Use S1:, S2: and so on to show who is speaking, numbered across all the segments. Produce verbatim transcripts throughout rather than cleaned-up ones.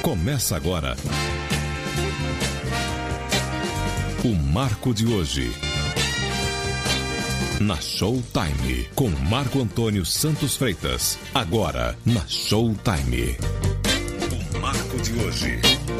S1: Começa agora o Marco de hoje. Na Showtime, com Marco Antônio Santos Freitas. Agora, na Showtime. O Marco de hoje.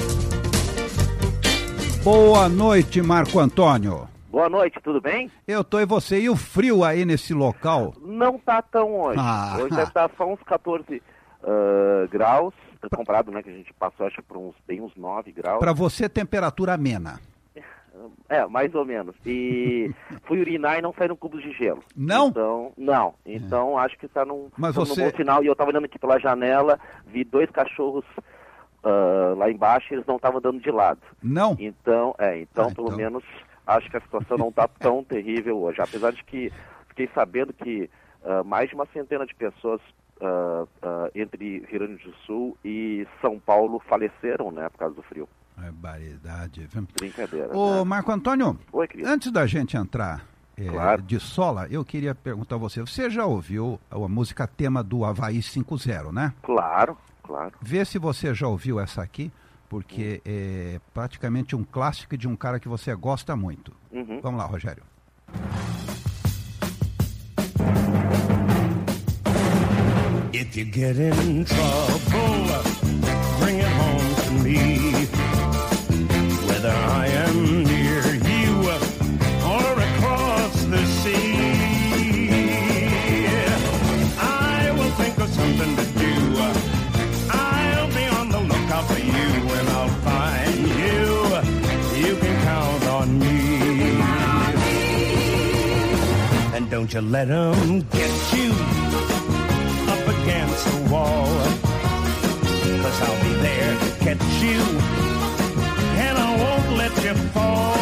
S2: Boa noite, Marco Antônio.
S3: Boa noite, tudo bem?
S2: Eu tô e você. E o frio aí nesse local?
S3: Não tá tão hoje.
S2: Ah.
S3: Hoje deve estar só uns catorze uh, graus. Comparado, né, que a gente passou, acho que por uns, bem uns nove graus.
S2: Pra você, temperatura amena.
S3: É, mais ou menos. E fui urinar e não saíram cubos de gelo.
S2: Não?
S3: Então, não. Então, é. acho que está num,
S2: Mas
S3: tá
S2: você...
S3: num bom sinal. E eu estava olhando aqui pela janela, vi dois cachorros uh, lá embaixo e eles não estavam dando de lado.
S2: Não?
S3: Então, é, então,
S2: ah,
S3: pelo
S2: então.
S3: menos, acho que a situação não está tão terrível hoje. Apesar de que fiquei sabendo que uh, mais de uma centena de pessoas uh, uh, entre Rio Grande do Sul e São Paulo faleceram, né, por causa do frio.
S2: É baridade, viu?
S3: Brincadeira.
S2: Ô,
S3: né?
S2: Marco Antônio,
S3: Oi, querido.
S2: Antes da gente entrar é,
S3: Claro.
S2: de sola, eu queria perguntar a você, você já ouviu a música tema do Havaí cinco zero, né?
S3: Claro, claro.
S2: Vê se você já ouviu essa aqui, porque hum. é praticamente um clássico de um cara que você gosta muito.
S3: Uhum.
S2: Vamos lá, Rogério.
S4: If you get in trouble, bring it home to me. Whether I am near you or across the sea, I will think of something to do. I'll be on the lookout for you and I'll find you. You can count on me. And don't you let 'em get you up against the wall, 'cause I'll be there to catch you, and I won't let you fall.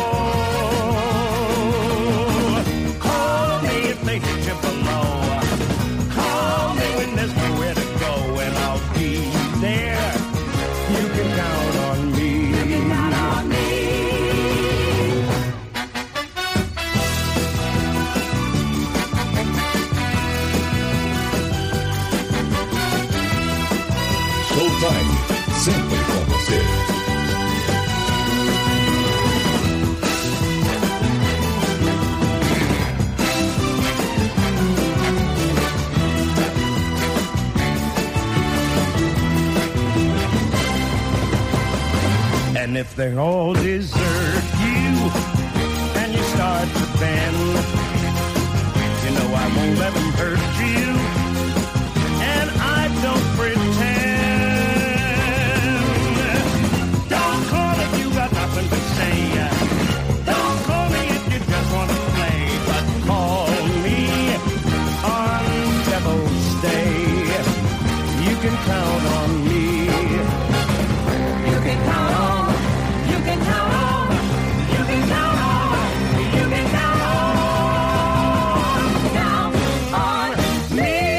S4: Call me if they hit you below. Call me when there's nowhere to go, and I'll be there. You can count on me. You can count on me.
S1: Showtime, sempre com você.
S4: And if they all desert you and you start to bend, you know I won't let them hurt you, and I don't pretend. Don't call if you got nothing to say. Don't call me if you just want to play, but call me on Devil's Day. You can count on me. You can count on. You can count on. You can count on. You can count on. Count on me.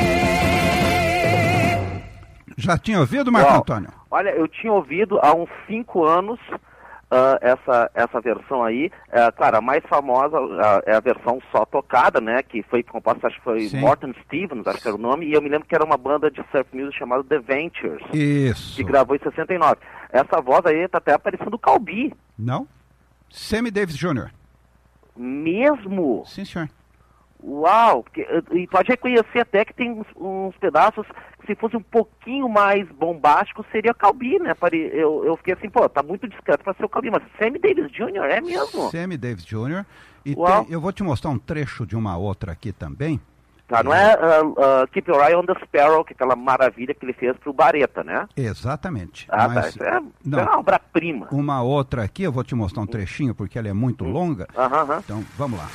S2: Já tinha ouvido, Marco
S3: Bom,
S2: Antônio?
S3: Olha, eu tinha ouvido há uns cinco anos uh, essa, essa versão aí. Uh, claro, a mais famosa uh, é a versão só tocada, né? Que foi composta, acho que foi
S2: Sim.
S3: Morton Stevens, acho que era o nome. E eu me lembro que era uma banda de surf music chamada The Ventures,
S2: Isso.
S3: que gravou em sessenta e nove. Essa voz aí tá até aparecendo o Calbi.
S2: Não? Sammy Davis Júnior
S3: Mesmo?
S2: Sim, senhor.
S3: Uau! Porque, e pode reconhecer até que tem uns, uns pedaços que se fosse um pouquinho mais bombástico seria Calbi, né? Eu, eu fiquei assim, pô, tá muito discreto pra ser o Calbi, mas Sammy Davis Júnior é mesmo?
S2: Sammy Davis Júnior E
S3: Uau.
S2: tem, eu vou te mostrar um trecho de uma outra aqui também.
S3: Tá, não é uh, uh, Keep Your Eye on the Sparrow, que é aquela maravilha que ele fez pro Bareta, né?
S2: Exatamente.
S3: Ah,
S2: Mas,
S3: tá, isso é,
S2: não,
S3: é uma obra-prima.
S2: uma outra aqui, eu vou te mostrar um trechinho, porque ela é muito longa.
S3: Aham, aham.
S2: Então, vamos lá.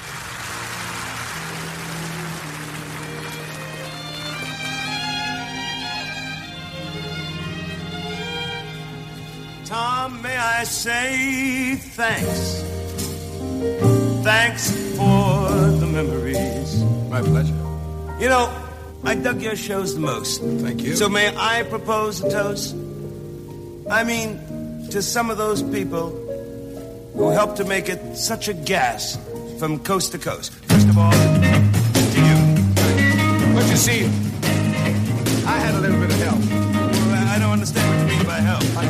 S4: Tom, may I say thanks? Thanks for the memories.
S5: My pleasure.
S4: You know, I dug your shows the most.
S5: Thank you.
S4: So may I propose a toast? I mean, to some of those people who helped to make it such a gas from coast to coast. First of all, to you.
S5: But you see, I had a little bit of help.
S4: Well, I don't understand what you mean by help.
S5: I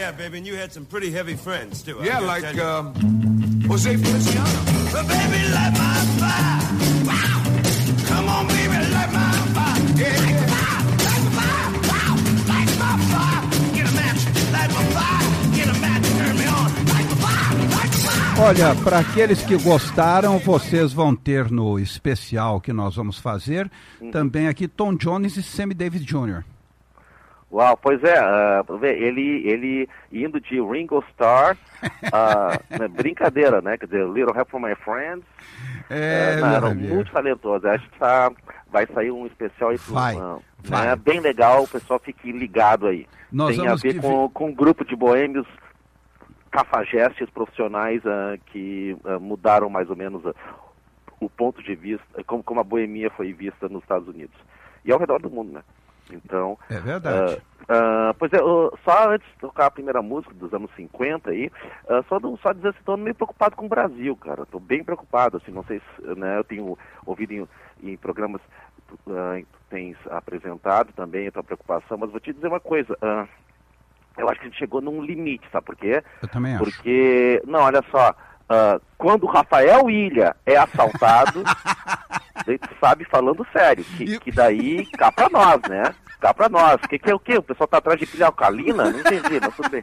S5: Yeah, baby, and you had some pretty heavy friends, too.
S6: Yeah, like, um, Jose Feliciano.
S5: But baby, light my fire. Wow. Come on, baby, light my fire. Yeah, yeah. Light my fire. Wow. Light my fire. Get a match. Light my fire. Get a match. Turn me on. Light my fire. Light my fire.
S2: Olha, para aqueles que gostaram, vocês vão ter no especial que nós vamos fazer, uhum. também aqui Tom Jones e Sammy Davis Júnior
S3: Uau, pois é, uh, ele, ele indo de Ringo Starr, uh, né, brincadeira, né? Quer dizer, Little Help from My Friends,
S2: é,
S3: uh, eram muito talentosos. Acho que tá, vai sair um especial aí,
S2: vai,
S3: uh,
S2: vai.
S3: Né, bem legal, o pessoal fique ligado aí.
S2: Nós
S3: Tem a ver
S2: que...
S3: com, com um grupo de boêmios cafajestes profissionais uh, que uh, mudaram mais ou menos uh, o ponto de vista, como, como a boemia foi vista nos Estados Unidos. E ao redor do mundo, né? Então,
S2: é verdade.
S3: Uh, uh, pois é, uh, só antes de tocar a primeira música dos anos cinquenta aí, uh, só, do, só dizer assim, estou meio preocupado com o Brasil, cara. Estou bem preocupado, assim, não sei se, né, eu tenho ouvido em, em programas uh, que tu tens apresentado também a tua preocupação, mas vou te dizer uma coisa, uh, eu acho que a gente chegou num limite, sabe por quê?
S2: Eu também acho.
S3: Porque, não, olha só, uh, quando o Rafael Ilha é assaltado... Daí tu sabe, falando sério, que, que daí cá pra nós, né? Cá pra nós. O que, que é o quê? O pessoal tá atrás de pilha alcalina? Não entendi, mas tudo bem.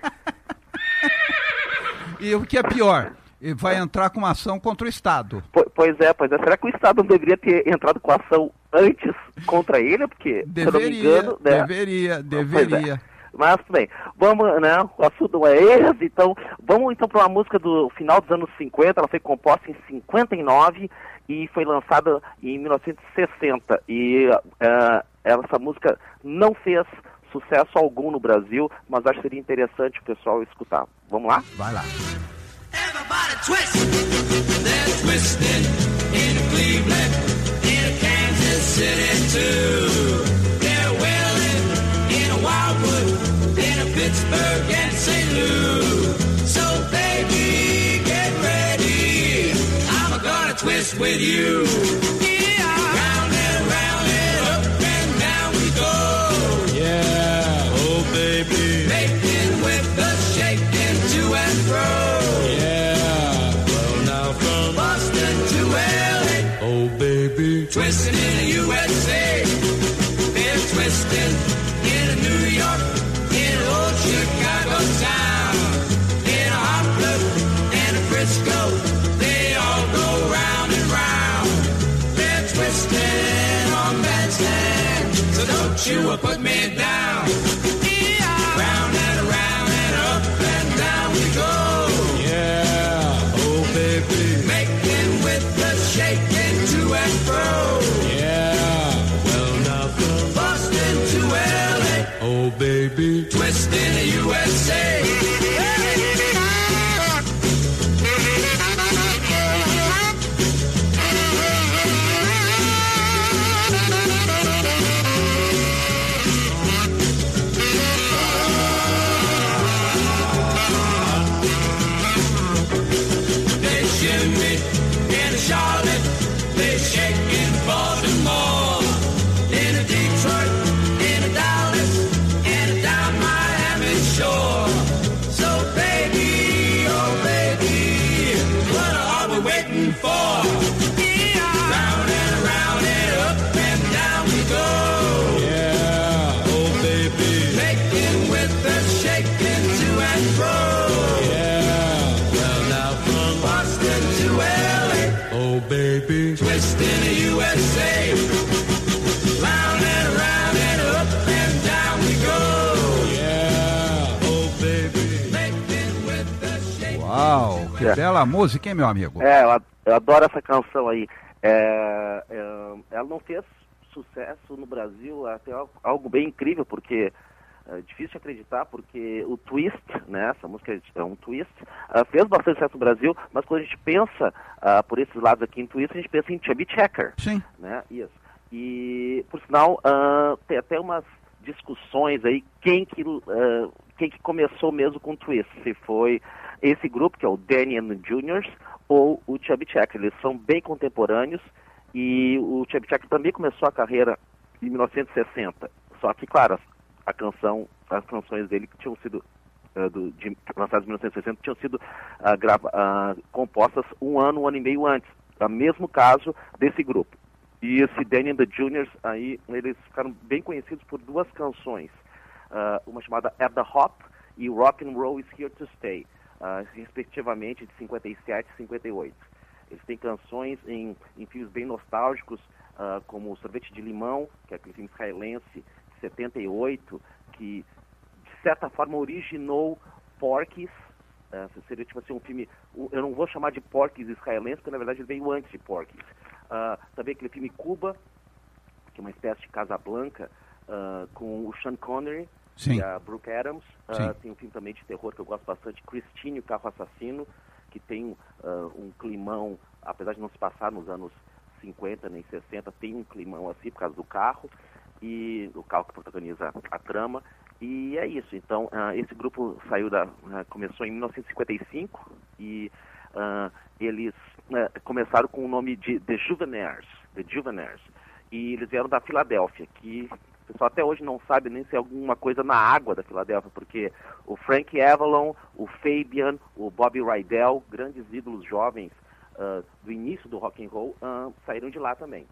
S2: E o que é pior? Vai entrar com uma ação contra o Estado.
S3: Po, pois é, pois é. Será que o Estado não deveria ter entrado com ação antes contra ele? Porque,
S2: deveria,
S3: se eu não me engano... Né?
S2: Deveria, deveria.
S3: É. Mas tudo bem. Vamos, né? O assunto não é esse, então... Vamos então para uma música do final dos anos cinquenta. Ela foi composta em cinquenta e nove... e foi lançada em mil novecentos e sessenta, e uh, essa música não fez sucesso algum no Brasil, mas acho que seria interessante o pessoal escutar. Vamos lá?
S2: Vai lá.
S5: Everybody twist, they're twisting in Cleveland, in Kansas City too. They're wailing in Wildwood, in Pittsburgh and Saint Louis. So baby, get ready, I'm gonna twist with you. Yeah. Round and round and up and down we go. Yeah, oh baby. Making with the shaking to and fro. Yeah, well now from Boston to L A. Oh baby. Twisting in the U S A. They're twisting in New York, in old Chicago town, in a Hartford and a Frisco. They all go round and round. They're twisting on bandstand, so don't you put me down. Yeah. Round and around and up and down we go. Yeah, oh baby. Making with the shaking to and fro. Yeah, well now from Boston to L A. Oh baby. Twisting the U S A. Charlotte, they shake in Baltimore, in a Detroit, in a Dallas, and down Miami shore. So baby, oh baby, what are we waiting for? Yeah. Round and around and up and down we go. Yeah, oh baby, making with the shaking to and fro. Yeah, well now from Boston to L A. Oh baby, twisting the U S A. Round and round and up and down we go. Yeah, oh baby, making with the shake.
S2: Uau, que é. bela música, hein, meu amigo?
S3: É, eu, eu adoro essa canção aí. É, é, ela não fez sucesso no Brasil, até algo, algo bem incrível, porque é difícil de acreditar, porque o twist, né, essa música é um twist, uh, fez bastante sucesso no Brasil, mas quando a gente pensa uh, por esses lados aqui em twist, a gente pensa em Chubby Checker.
S2: Sim.
S3: Né? Isso. E, por sinal, uh, tem até umas discussões aí, quem que, uh, quem que começou mesmo com twist, se foi esse grupo, que é o Danny and the Juniors, ou o Chubby Checker. Eles são bem contemporâneos, e o Chubby Checker também começou a carreira em mil novecentos e sessenta, só que, claro, a canção, as canções dele que tinham sido uh, do, de, lançadas em mil novecentos e sessenta, tinham sido uh, grava, uh, compostas um ano, um ano e meio antes. É o mesmo caso desse grupo. E esse Danny and the Juniors, aí, eles ficaram bem conhecidos por duas canções. Uh, uma chamada At the Hop e Rock and Roll is Here to Stay, uh, respectivamente de cinquenta e sete e cinquenta e oito. Eles têm canções em, em filmes bem nostálgicos, uh, como Sorvete de Limão, que é aquele filme israelense de setenta e oito, que de certa forma originou Porky's. Uh, seria tipo assim um filme, eu não vou chamar de Porky's israelense, porque na verdade ele veio antes de Porky's. Uh, também aquele filme Cuba, que é uma espécie de Casablanca, uh, com o Sean Connery.
S2: Sim.
S3: E a Brooke Adams. Uh, tem um filme também de terror que eu gosto bastante, Christine, o Carro Assassino, que tem uh, um climão, apesar de não se passar nos anos cinquenta nem sessenta, tem um climão assim por causa do carro, e o carro que protagoniza a trama. E é isso. Então, uh, esse grupo saiu da, uh, começou em mil novecentos e cinquenta e cinco e uh, eles uh, começaram com o nome de The Juvenaires, The Juvenaires, e eles vieram da Filadélfia, que o pessoal até hoje não sabe nem se é alguma coisa na água da Filadélfia, porque o Frank Avalon, o Fabian, o Bobby Rydell, grandes ídolos jovens uh, do início do rock and roll, uh, saíram de lá também.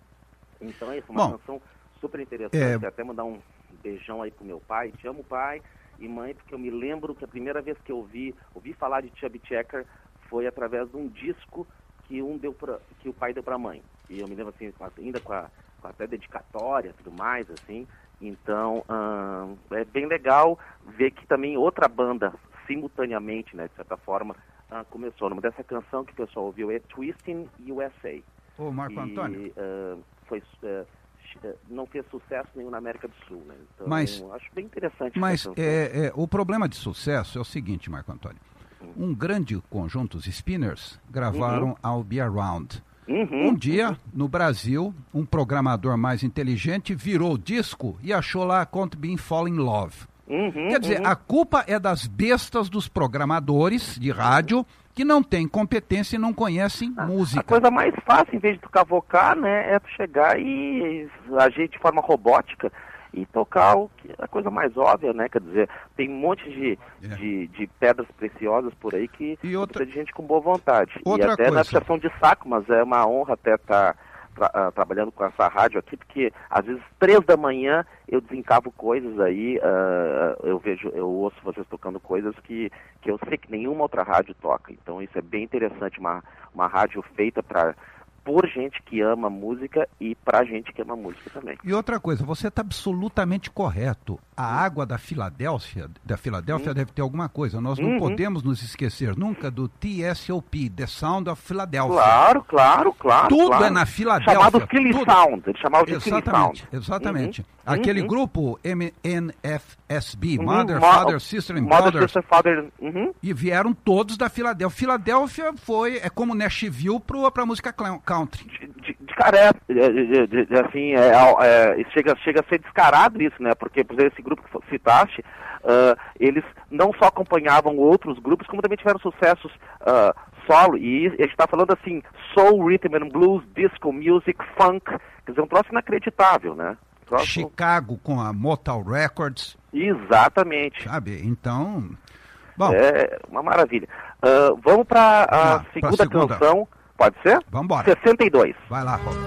S3: Então é isso, uma
S2: Bom,
S3: canção super interessante.
S2: é...
S3: Até mandar um beijão aí pro meu pai. Te amo, pai e mãe, porque eu me lembro que a primeira vez que eu ouvi, ouvi falar de Chubby Checker foi através de um disco que, um deu pra, que o pai deu pra mãe. E eu me lembro assim, ainda com a até dedicatória, tudo mais, assim. Então, hum, é bem legal ver que também outra banda, simultaneamente, né, de certa forma, hum, começou. O nome dessa canção que o pessoal ouviu é Twisting U S A.
S2: Ô, Marco
S3: e,
S2: Antônio.
S3: Uh, foi, uh, não fez sucesso nenhum na América do Sul, né? Então,
S2: mas,
S3: eu acho bem interessante.
S2: Mas é, é, o problema de sucesso é o seguinte, Marco Antônio. Um grande conjunto, os Spinners, gravaram uhum. I'll Be Around.
S3: Uhum,
S2: um dia,
S3: uhum.
S2: no Brasil, um programador mais inteligente virou o disco e achou lá Can't Be Fall in Love.
S3: Uhum,
S2: Quer dizer,
S3: uhum.
S2: a culpa é das bestas dos programadores de rádio que não têm competência e não conhecem
S3: a,
S2: música.
S3: A coisa mais fácil, em vez de tu cavocar, né, é tu chegar e agir de forma robótica e tocar o que é a coisa mais óbvia, né? Quer dizer, tem um monte de,
S2: é.
S3: de, de pedras preciosas por aí que
S2: e outra...
S3: precisa de gente com boa vontade.
S2: Outra
S3: e até
S2: coisa.
S3: na puxação de saco, mas é uma honra até estar tra uh, trabalhando com essa rádio aqui, porque às vezes três da manhã eu desencavo coisas aí, uh, eu vejo, eu ouço vocês tocando coisas que, que eu sei que nenhuma outra rádio toca. Então isso é bem interessante, uma, uma rádio feita para por gente que ama música e pra gente que ama música também.
S2: E outra coisa, você está absolutamente correto. A água da Filadélfia, da Filadélfia uhum. deve ter alguma coisa. Nós não uhum. podemos nos esquecer nunca do T S O P, The Sound of Philadelphia.
S3: Claro, claro, claro.
S2: Tudo
S3: claro.
S2: é na Filadélfia.
S3: Chamado Philly
S2: tudo.
S3: Sound, eles chamavam de
S2: exatamente,
S3: Philly Sound.
S2: Exatamente.
S3: Uhum.
S2: Aquele
S3: uhum.
S2: grupo M N F S B,
S3: uhum.
S2: Mother,
S3: Mo
S2: Father, Sister and
S3: Mother,
S2: Brothers.
S3: Sister, Father. Uhum.
S2: E vieram todos da Filadélfia. Filadélfia foi, é como Nashville para a música country.
S3: De, de, de cara, de, de, de, assim, é, é, chega, chega a ser descarado isso, né? Porque, por exemplo, esse grupo que citaste, uh, eles não só acompanhavam outros grupos, como também tiveram sucessos uh, solo. E a gente está falando, assim, soul, rhythm and blues, disco, music, funk. Quer dizer, um troço inacreditável, né? Um troço...
S2: Chicago com a Motown Records.
S3: Exatamente.
S2: Sabe, então... Bom,
S3: é uma maravilha. Uh, vamos para a
S2: ah,
S3: segunda,
S2: segunda
S3: canção. Pode ser?
S2: Vamos embora.
S3: sessenta e dois.
S2: Vai lá, Rob.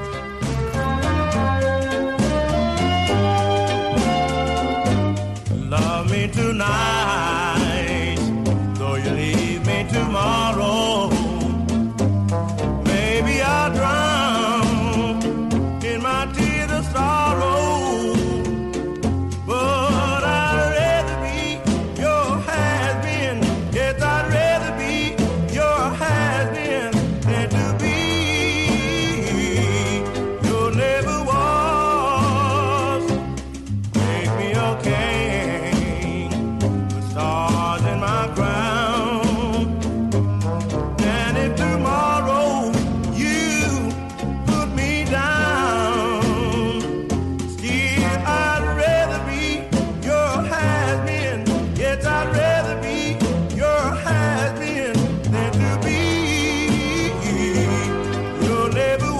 S4: Love me tonight, though you leave me tomorrow. Maybe I'll drown in my tears of sorrow. But I'd rather be your has-been. Yes, I'd rather be your has-been than to be your never was. Make me okay.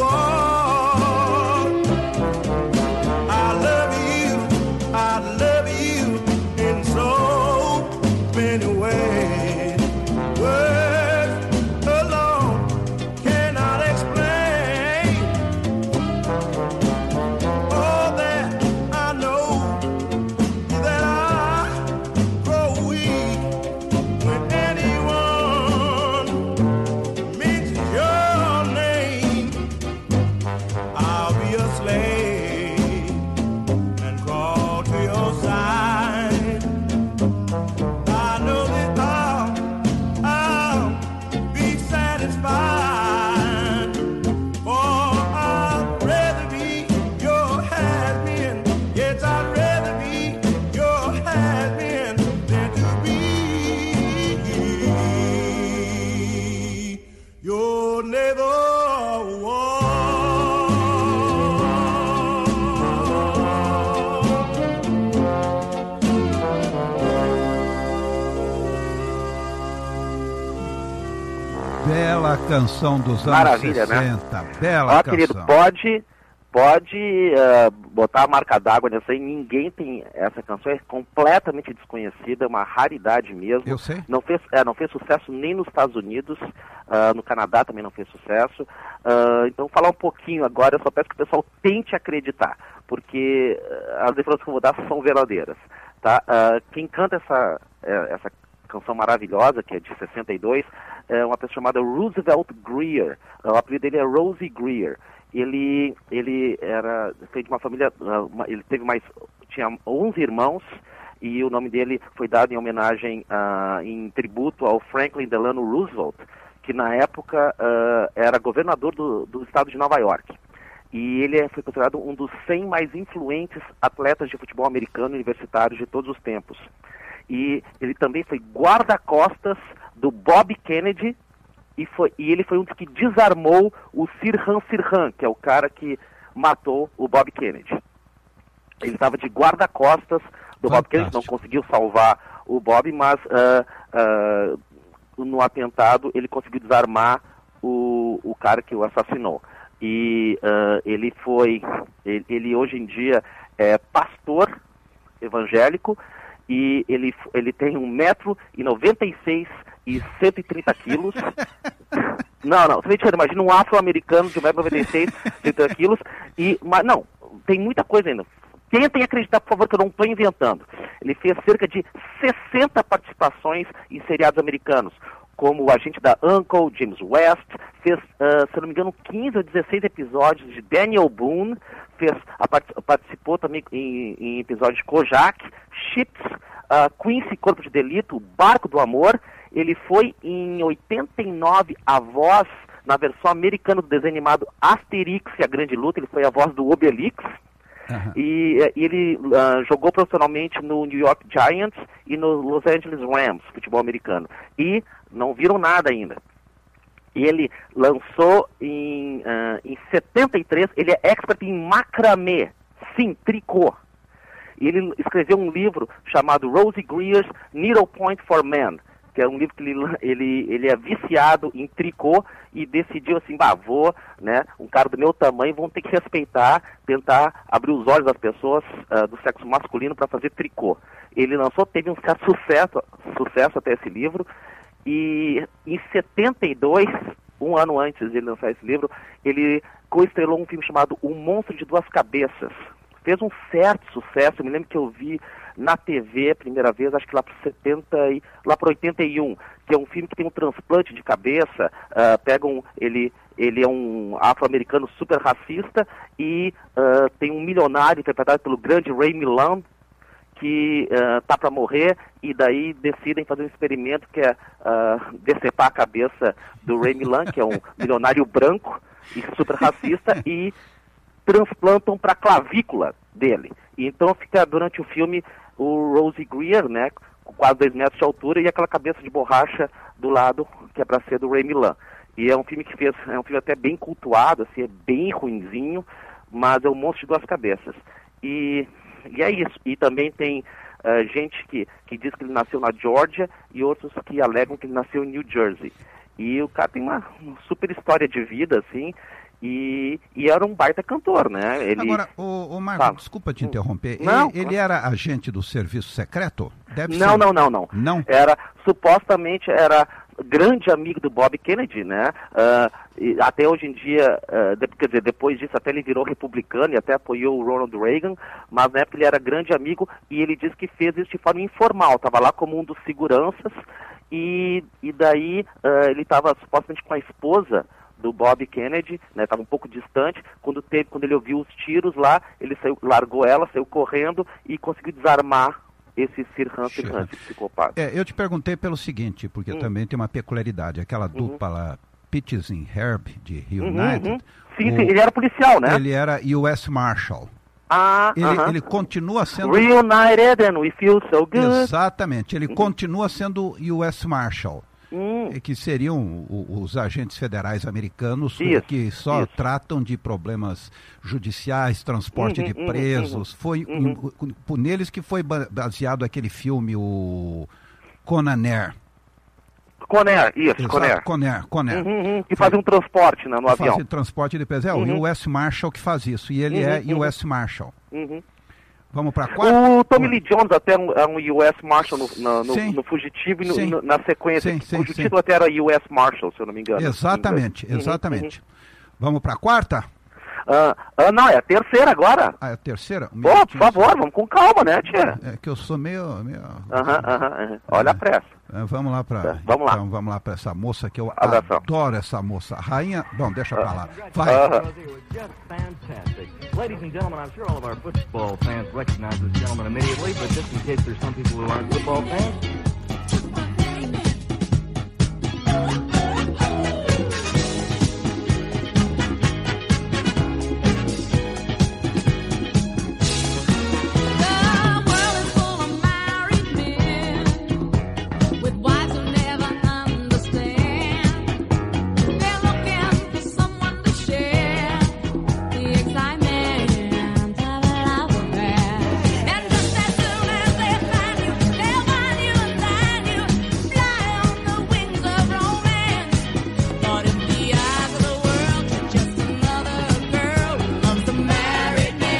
S4: I love
S2: Bela canção dos anos
S3: Maravilha,
S2: sessenta.
S3: Né?
S2: Bela
S3: Ó,
S2: canção.
S3: querido, pode, pode uh, botar a marca d'água nessa aí. Ninguém tem essa canção, é completamente desconhecida, é uma raridade mesmo.
S2: Eu sei.
S3: Não fez, é, não fez sucesso nem nos Estados Unidos, uh, no Canadá também não fez sucesso. Uh, então, vou falar um pouquinho agora, eu só peço que o pessoal tente acreditar, porque uh, as informações que eu vou dar são verdadeiras. Tá? Uh, quem canta essa, uh, essa canção maravilhosa, que é de sessenta e dois, é uma pessoa chamada Roosevelt Grier. O apelido dele é Rosie Grier. Ele, ele era foi de uma família, uma, ele teve mais, tinha onze irmãos, e o nome dele foi dado em homenagem, uh, em tributo ao Franklin Delano Roosevelt, que na época uh, era governador do, do estado de Nova York. E ele foi considerado um dos cem mais influentes atletas de futebol americano universitário de todos os tempos. E ele também foi guarda-costas do Bob Kennedy, e, foi, e ele foi um dos que desarmou o Sirhan Sirhan, que é o cara que matou o Bob Kennedy. Ele estava de guarda-costas do Fantástico. Bob Kennedy, não conseguiu salvar o Bob, mas uh, uh, no atentado ele conseguiu desarmar o, o cara que o assassinou. E uh, ele foi, ele, ele hoje em dia é pastor evangélico, e ele, ele tem um metro e noventa e seis e cento e trinta quilos. Não, não, você imagina um afro-americano de um metro e noventa e seis, cento e trinta quilos, e, mas não, tem muita coisa ainda. Tentem acreditar, por favor, que eu não estou inventando. Ele fez cerca de sessenta participações em seriados americanos, como o agente da Uncle, James West, fez, uh, se não me engano, quinze ou dezesseis episódios de Daniel Boone, fez, a, participou também em, em episódios de Kojak, Chips, uh, Quincy, Corpo de Delito, Barco do Amor. Ele foi em oitenta e nove a voz, na versão americana do desenho animado Asterix e a Grande Luta, ele foi a voz do Obelix. Uhum. E, e ele uh, jogou profissionalmente no New York Giants e no Los Angeles Rams, futebol americano. E não viram nada ainda. E ele lançou em, uh, em setenta e três, ele é expert em macramê, sim, tricô. E ele escreveu um livro chamado Rosie Grier's Needle Point for Men, que é um livro que ele, ele, ele é viciado em tricô e decidiu assim, bah, vou, né, um cara do meu tamanho, vão ter que respeitar, tentar abrir os olhos das pessoas uh, do sexo masculino para fazer tricô. Ele lançou, teve um certo sucesso, sucesso até esse livro, e em setenta e dois, um ano antes de ele lançar esse livro, ele coestrelou um filme chamado O Monstro de Duas Cabeças. Fez um certo sucesso, eu me lembro que eu vi na T V a primeira vez, acho que lá para setenta e, lá para oitenta e um, que é um filme que tem um transplante de cabeça, uh, pegam, ele, ele é um afro-americano super racista, e uh, tem um milionário interpretado pelo grande Ray Milland, que uh, tá para morrer, e daí decidem fazer um experimento que é uh, decepar a cabeça do Ray Milland, que é um milionário branco e super racista, e transplantam para a clavícula dele. E então fica durante o filme o Rosie Grier, né, com quase dois metros de altura, e aquela cabeça de borracha do lado, que é para ser do Ray Milland. E é um filme que fez, é um filme até bem cultuado, assim, é bem ruinzinho, mas é um monstro de duas cabeças. E, e é isso. E também tem uh, gente que, que diz que ele nasceu na Geórgia e outros que alegam que ele nasceu em New Jersey. E o cara tem uma, uma super história de vida, assim, E, e era um baita cantor, né? Ele...
S2: Agora, o, o Marco, ah, desculpa te interromper,
S3: não,
S2: ele, ele era agente do serviço secreto? Deve
S3: não,
S2: ser...
S3: não, não, não.
S2: Não?
S3: Era, supostamente, era grande amigo do Bob Kennedy, né? Uh, e até hoje em dia, uh, de, quer dizer, depois disso até ele virou republicano e até apoiou o Ronald Reagan, mas na época ele era grande amigo e ele disse que fez isso de forma informal, estava lá como um dos seguranças, e, e daí uh, ele estava supostamente com a esposa do Bob Kennedy, né, estava um pouco distante, quando, teve, quando ele ouviu os tiros lá, ele saiu, largou ela, saiu correndo e conseguiu desarmar esse Sirhan Sirhan, esse psicopata.
S2: É, eu te perguntei pelo seguinte, porque hum. também tem uma peculiaridade, aquela uhum. dupla lá, Peaches e Herb, de United.
S3: Uhum, uhum. Sim, sim, ele era policial, né?
S2: Ele era U S Marshal.
S3: Ah,
S2: ele,
S3: uh-huh.
S2: ele continua sendo...
S3: Reunited and we feel so good.
S2: Exatamente, ele uhum. continua sendo U S Marshal.
S3: Hum.
S2: Que seriam os agentes federais americanos
S3: isso,
S2: que só
S3: isso.
S2: tratam de problemas judiciais, transporte
S3: uhum,
S2: de presos.
S3: Uhum,
S2: foi
S3: uhum.
S2: um, um, neles que foi baseado aquele filme, o Conan Air.
S3: Conair, isso,
S2: Exato,
S3: Conair.
S2: Conair, Conair.
S3: Uhum, uhum, que fazia um transporte, né, no avião.
S2: Fazia transporte de peso. É o
S3: Uhum.
S2: U S Marshal que faz isso. E ele
S3: Uhum,
S2: é
S3: uhum.
S2: U S Marshal.
S3: Uhum.
S2: Vamos para a quarta?
S3: O Tommy Lee Jones até é um, é um U S Marshal no, no, no,
S2: Sim.
S3: no Fugitivo e no,
S2: Sim.
S3: no, na sequência.
S2: Sim, sim,
S3: o Fugitivo
S2: sim.
S3: até era U S Marshal, se eu não me engano.
S2: Exatamente,
S3: Uhum,
S2: exatamente. Vamos para a quarta?
S3: Ah, ah, não, é a terceira agora.
S2: Ah, é a terceira? Um
S3: Pô, por
S2: minutinho
S3: favor,
S2: só.
S3: vamos com calma, né, tia?
S2: É que eu sou meio... meio...
S3: Aham, aham, aham. Olha a pressa.
S2: É, vamos lá para
S3: Tá, vamos lá.
S2: então, vamos lá para essa moça que eu
S3: Abração.
S2: adoro essa moça. Rainha... Bom, deixa pra lá. Vai.
S3: Aham.
S7: They were just fantastic. Ladies and gentlemen, I'm sure all of our football fans recognize this gentleman immediately, but just in case there's some people who aren't football fans.
S8: The world is full of married men with wives who never understand. They're looking for someone to share the excitement of a love affair. And just as soon as they find you, they'll find you and find you, fly on the wings of romance. But in the eyes of the world, you're just another girl who loves a married man.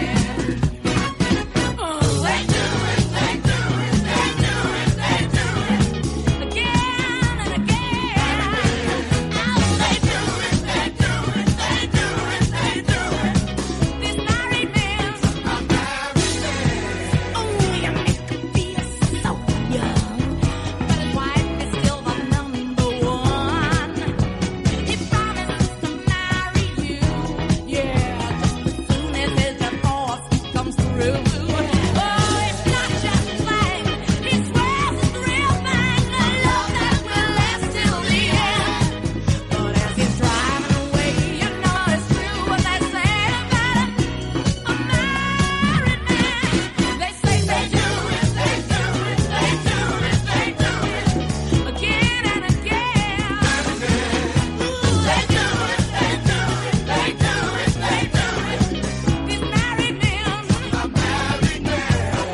S8: Oh, they do it, they do it, they do it, they do it again and again. Oh, they do it, they do it, they do it, they do it. These married men are married men. Oh, you make them feel so young, but his wife is still the number one. He promises to marry you, yeah, just as soon as his divorce comes through. Oh, it's not just slang. He swears it's real thing, a love that will last till the end. But as he's driving away, you know it's true what they say about a married man. They say they do it, they do it, they do it, they do it again and again. Ooh, they do it, they do it, they do it, they do it. These married men are married men.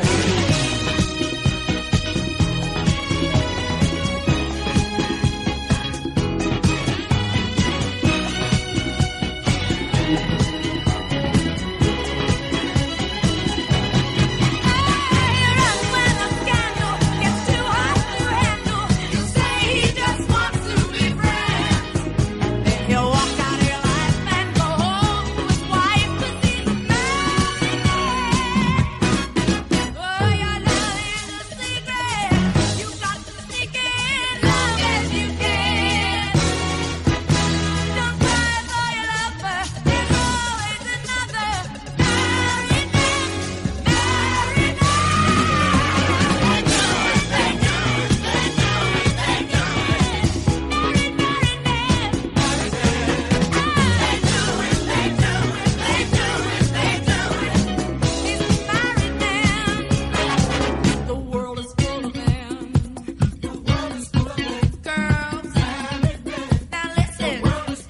S8: The world is full of them. The world is full of them. Girls, now listen.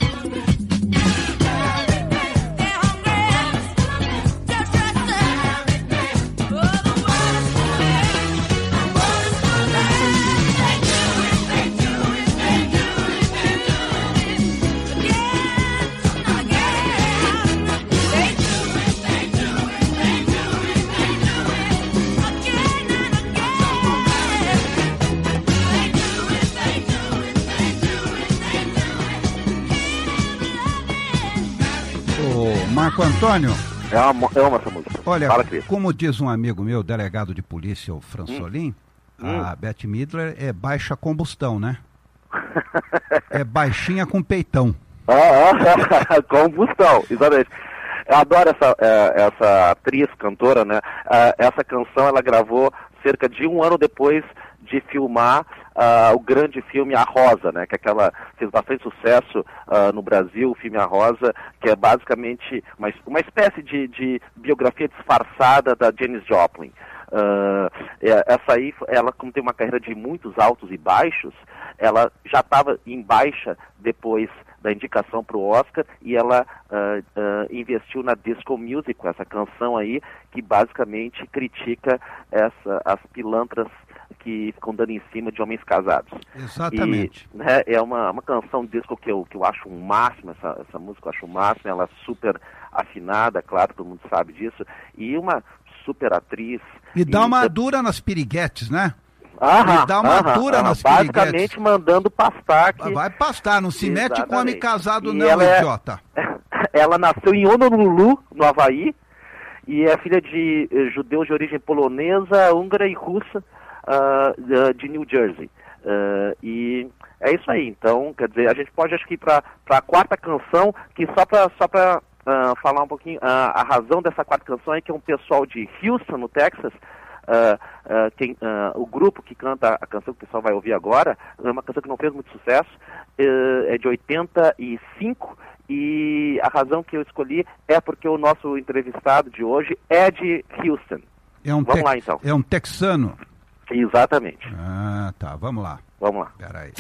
S8: They're hungry, they're stressed. Oh, the world is full of them. The world is full of them. They do it, they do it, they do it, they do it again and again. They do it, they do it, they do it, they do it again and
S2: Ô, Marco Antônio,
S3: Eu amo, eu amo essa música.
S2: olha,
S3: Fala, Cris.
S2: como diz um amigo meu, delegado de polícia, o Fransolim,
S3: Hum.
S2: a Beth Midler é baixa combustão, né? É baixinha com peitão.
S3: Ah, ah, combustão, exatamente. Eu adoro essa, eh, essa atriz, cantora, né? Ah, essa canção ela gravou cerca de um ano depois de filmar ah, o grande filme A Rosa, né? Que é aquela fez bastante sucesso ah, no Brasil, o filme A Rosa, que é basicamente uma, uma espécie de, de biografia disfarçada da Janis Joplin. Ah, é- essa aí, ela como tem uma carreira de muitos altos e baixos, ela já estava em baixa depois da indicação para o Oscar e ela ah, ah, investiu na Disco Music, essa canção aí que basicamente critica essa, as pilantras que ficam dando em cima de homens casados.
S2: Exatamente.
S3: E, né, é uma, uma canção disco que eu, que eu acho um máximo, essa, essa música eu acho um máximo, ela é super afinada, claro, todo mundo sabe disso, e uma super atriz.
S2: E dá
S3: e,
S2: uma
S3: é,
S2: dura nas piriguetes, né?
S3: Aham,
S2: e dá uma
S3: aham,
S2: dura
S3: aham,
S2: nas
S3: basicamente
S2: piriguetes.
S3: mandando pastar que...
S2: Vai pastar, não se mete com homem
S3: Exatamente.
S2: casado
S3: E
S2: não,
S3: ela é-
S2: idiota.
S3: Ela nasceu em Honolulu, no Havaí, e é filha de eh, judeus de origem polonesa, húngara e russa, ah, da- de New Jersey. Ah, e é isso aí. Então, quer dizer, a gente pode, acho que ir para a quarta canção, que só para só para ah, falar um pouquinho, ah, a razão dessa quarta canção é que é um pessoal de Houston, no Texas. ah, ah, quem, ah, o grupo que canta a canção que o pessoal vai ouvir agora, é uma canção que não fez muito sucesso, eh, é de oitenta e cinco, e a razão que eu escolhi é porque o nosso entrevistado de hoje é de Houston.
S2: É um
S3: Vamos
S2: tex-
S3: lá, então.
S2: É um texano.
S3: Exatamente.
S2: Ah, tá, vamos lá.
S3: Vamos lá.
S2: Peraí.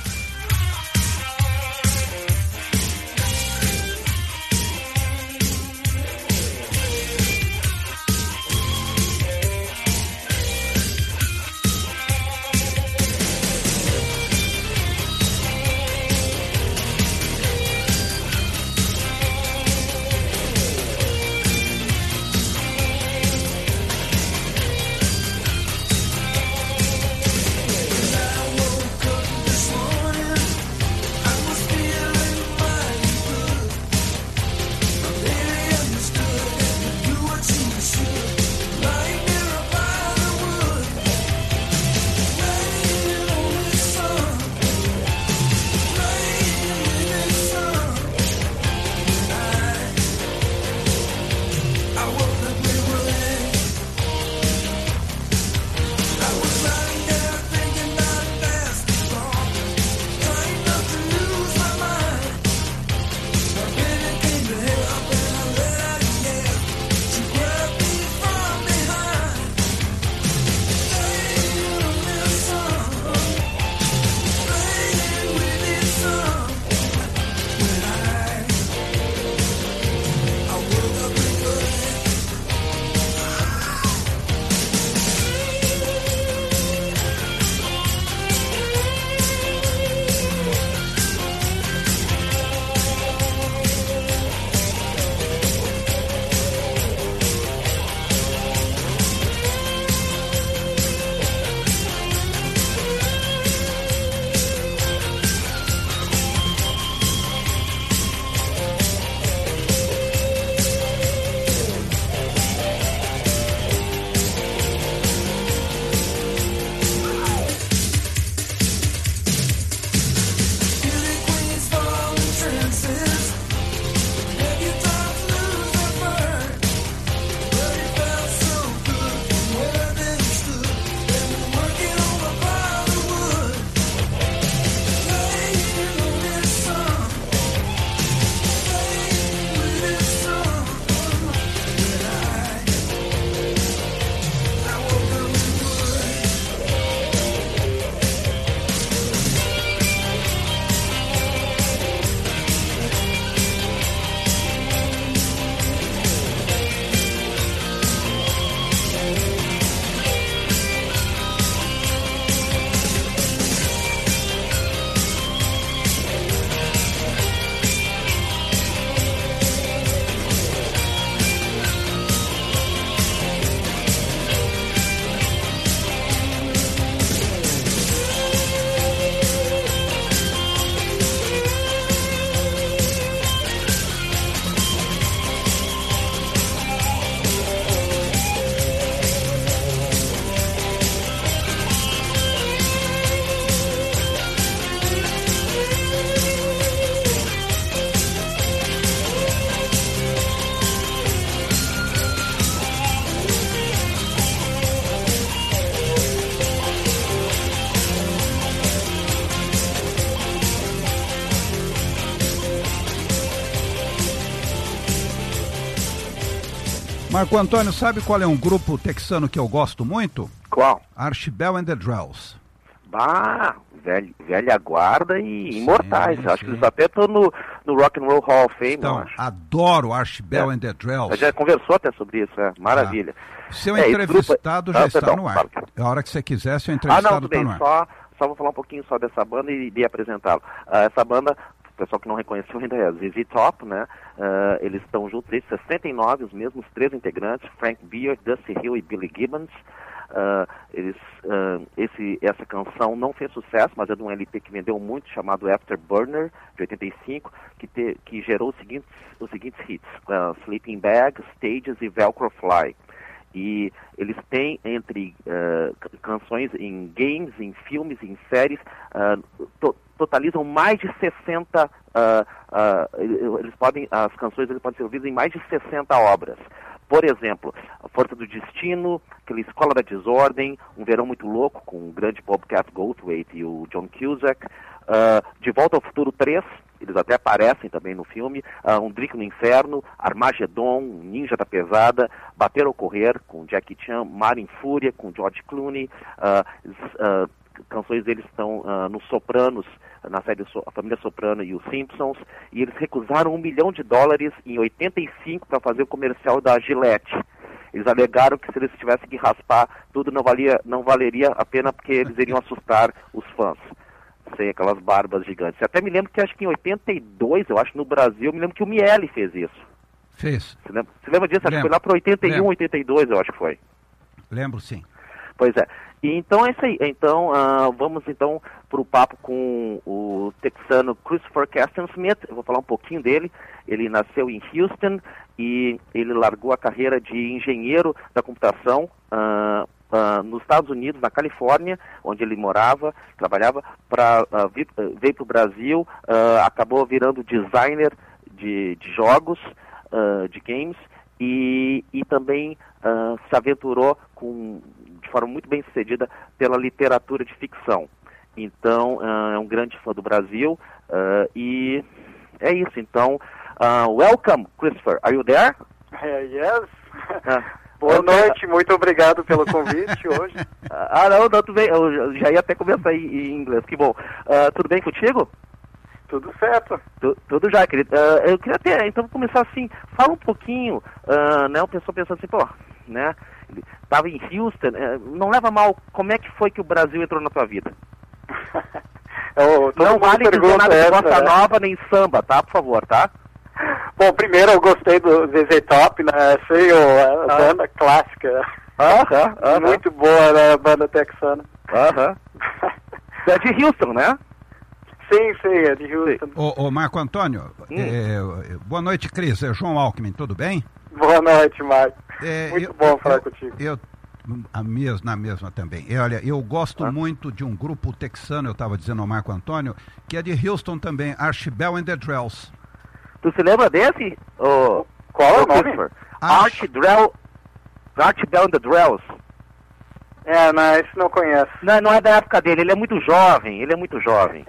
S2: Marco Antônio, sabe qual é um grupo texano que eu gosto muito?
S3: Qual?
S2: Archibald and the Drells.
S3: Bah, velho, velha guarda e
S2: Sim,
S3: imortais. Acho
S2: sim.
S3: que eles até estão no, no Rock and Roll Hall of Fame, eu
S2: Então,
S3: acho.
S2: adoro Archibald
S3: É.
S2: and the
S3: A
S2: Drells.
S3: gente já conversou até sobre isso, é maravilha.
S2: Seu
S3: É, esse
S2: entrevistado
S3: grupo-
S2: já
S3: Ah,
S2: está
S3: perdão,
S2: no ar.
S3: fala.
S2: A hora que você quiser, seu
S3: Ah,
S2: entrevistado
S3: não, tudo
S2: tá
S3: bem.
S2: no ar.
S3: Só, só vou falar um pouquinho só dessa banda e de apresentá-lo. Ah, essa banda, o pessoal que não reconheceu ainda é a Z Z Top, né? Ah, eles estão juntos desde sessenta e nove, os mesmos três integrantes, Frank Beard, Dusty Hill e Billy Gibbons. Uh, eles, uh, esse, essa canção não fez sucesso, mas é de um L P que vendeu muito, chamado Afterburner, de oitenta e cinco, que, te, que gerou os seguintes, os seguintes hits, uh, Sleeping Bag, Stages e Velcro Fly. E eles têm entre uh, canções em games, em filmes, em séries, uh, to, totalizam mais de sessenta, uh, uh, eles podem, as canções eles podem ser ouvidas em mais de sessenta obras. Por exemplo, A Força do Destino, aquela Escola da Desordem, Um Verão Muito Louco, com o grande Bobcat Goldthwait e o John Cusack, uh, De Volta ao Futuro três, eles até aparecem também no filme, uh, Um Drink no Inferno, Armagedon, Ninja da Pesada, Bater ou Correr, com Jackie Chan, Mar em Fúria, com George Clooney, uh, uh, canções deles estão uh, nos Sopranos, na série so A Família Soprano e os Simpsons, e eles recusaram um milhão de dólares em oitenta e cinco para fazer o comercial da Gillette. Eles alegaram que se eles tivessem que raspar, tudo não, valia, não valeria a pena porque eles iriam assustar os fãs. Sem aquelas barbas gigantes. Eu até me lembro que acho que em oitenta e dois, eu acho, no Brasil, eu me lembro que o Miele fez isso.
S2: Fez.
S3: Você lembra, você lembra disso? Acho que foi lá para oitenta e um,
S2: Lembro.
S3: oitenta e dois, eu acho que foi.
S2: Lembro, sim.
S3: Pois é. E então é isso aí. Então, uh, vamos então para o papo com o texano Christopher Caston Smith. Eu vou falar um pouquinho dele. Ele nasceu em Houston e ele largou a carreira de engenheiro da computação uh, uh, nos Estados Unidos, na Califórnia, onde ele morava, trabalhava, para uh, vir, uh, veio para o Brasil, uh, acabou virando designer de, de jogos, uh, de games, e, e também uh, se aventurou com, de forma muito bem sucedida pela literatura de ficção. Então, uh, é um grande fã do Brasil, uh, e é isso. Então, uh, welcome, Christopher. Are you there?
S9: Uh, yes.
S3: Uh,
S9: Boa
S3: okay.
S9: noite, muito obrigado pelo convite hoje.
S3: Ah, não, não, tudo bem. Eu já ia até começar em, em inglês. Que bom. Uh, tudo bem contigo?
S9: Tudo certo.
S3: Tu, tudo já, querido. Uh, eu queria até, então, começar assim. Fala um pouquinho, uh, né? O pessoal pensando assim, pô, né? Ele estava em Houston. Uh, não leva mal. Como é que foi que o Brasil entrou na tua vida?
S9: eu,
S3: Não vale dizer nada de bossa nova nem samba, tá? Por favor, tá?
S9: Bom, primeiro eu gostei do Z Z Top, né? Sei, a ah. banda clássica.
S3: Aham, aham.
S9: Muito boa, né? A banda texana.
S3: Aham. É de Houston, né?
S9: Sim, sim, é de Houston.
S2: Ô, ô Marco Antônio, hum. é, boa noite, Cris. É João Alckmin, tudo bem?
S9: Boa noite, Marco.
S2: É,
S9: muito
S2: eu,
S9: bom falar
S2: eu,
S9: contigo.
S2: Eu, a mes, na mesma também. E, olha, eu gosto ah. muito de um grupo texano, eu estava dizendo ao Marco Antônio, que é de Houston também, Archibald and the Drells.
S3: Tu se lembra desse? Oh,
S9: qual é o nome?
S3: Archibald Archibald and the Drells.
S9: É, não, esse não conheço.
S3: Não, não é da época dele, ele é muito jovem, ele é muito jovem.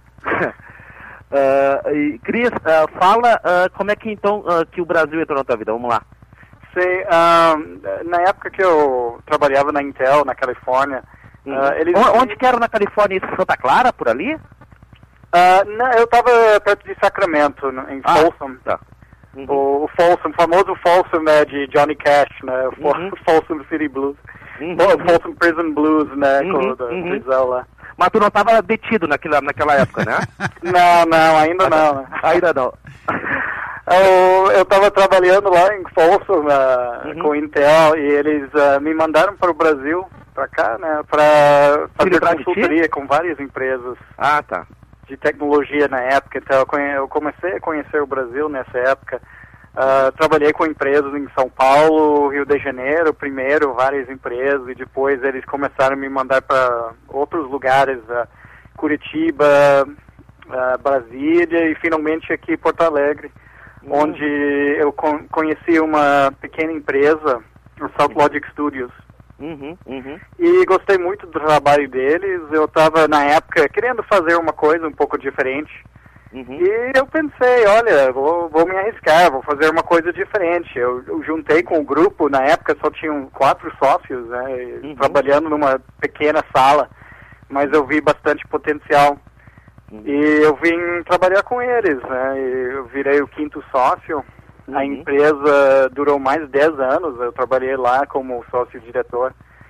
S3: uh, e, Cris, uh, fala uh, como é que então uh, que o Brasil entrou na tua vida, vamos lá.
S9: Sim, um, na época que eu trabalhava na Intel, na Califórnia,
S3: hum.
S9: uh, eles...
S3: Onde que era na Califórnia? Santa Clara, por ali?
S9: Uh, não, eu estava perto de Sacramento, em
S3: ah,
S9: Folsom.
S3: Tá. Uhum.
S9: O, o Folsom, o famoso Folsom, né, de Johnny Cash, né, o
S3: uhum.
S9: Folsom City Blues.
S3: Uhum.
S9: O Folsom Prison Blues, né,
S3: uhum.
S9: com, da
S3: uhum.
S9: prisão lá.
S3: Mas tu não estava detido naquela, naquela época, né?
S9: Não, não, ainda não. Né?
S3: Ainda não.
S9: Eu estava trabalhando lá em Folsom uh, uhum. com o Intel e eles uh, me mandaram para o Brasil, para cá, né, para fazer consultoria com várias empresas.
S3: Ah, tá.
S9: De tecnologia na época, então eu, conhe eu comecei a conhecer o Brasil nessa época. Uh, trabalhei com empresas em São Paulo, Rio de Janeiro, primeiro, várias empresas, e depois eles começaram a me mandar para outros lugares, uh, Curitiba, uh, Brasília e finalmente aqui Porto Alegre, uhum. onde eu con conheci uma pequena empresa, o South Logic Studios.
S3: Uhum, uhum.
S9: E gostei muito do trabalho deles. Eu estava na época querendo fazer uma coisa um pouco diferente. Uhum. E eu pensei, olha, vou, vou me arriscar, vou fazer uma coisa diferente. Eu, eu juntei com o grupo, na época só tinham quatro sócios, né, uhum. trabalhando numa pequena sala, mas eu vi bastante potencial. Uhum. E eu vim trabalhar com eles, né, e eu virei o quinto sócio. Uhum. A empresa durou mais de dez anos, eu trabalhei lá como sócio-diretor.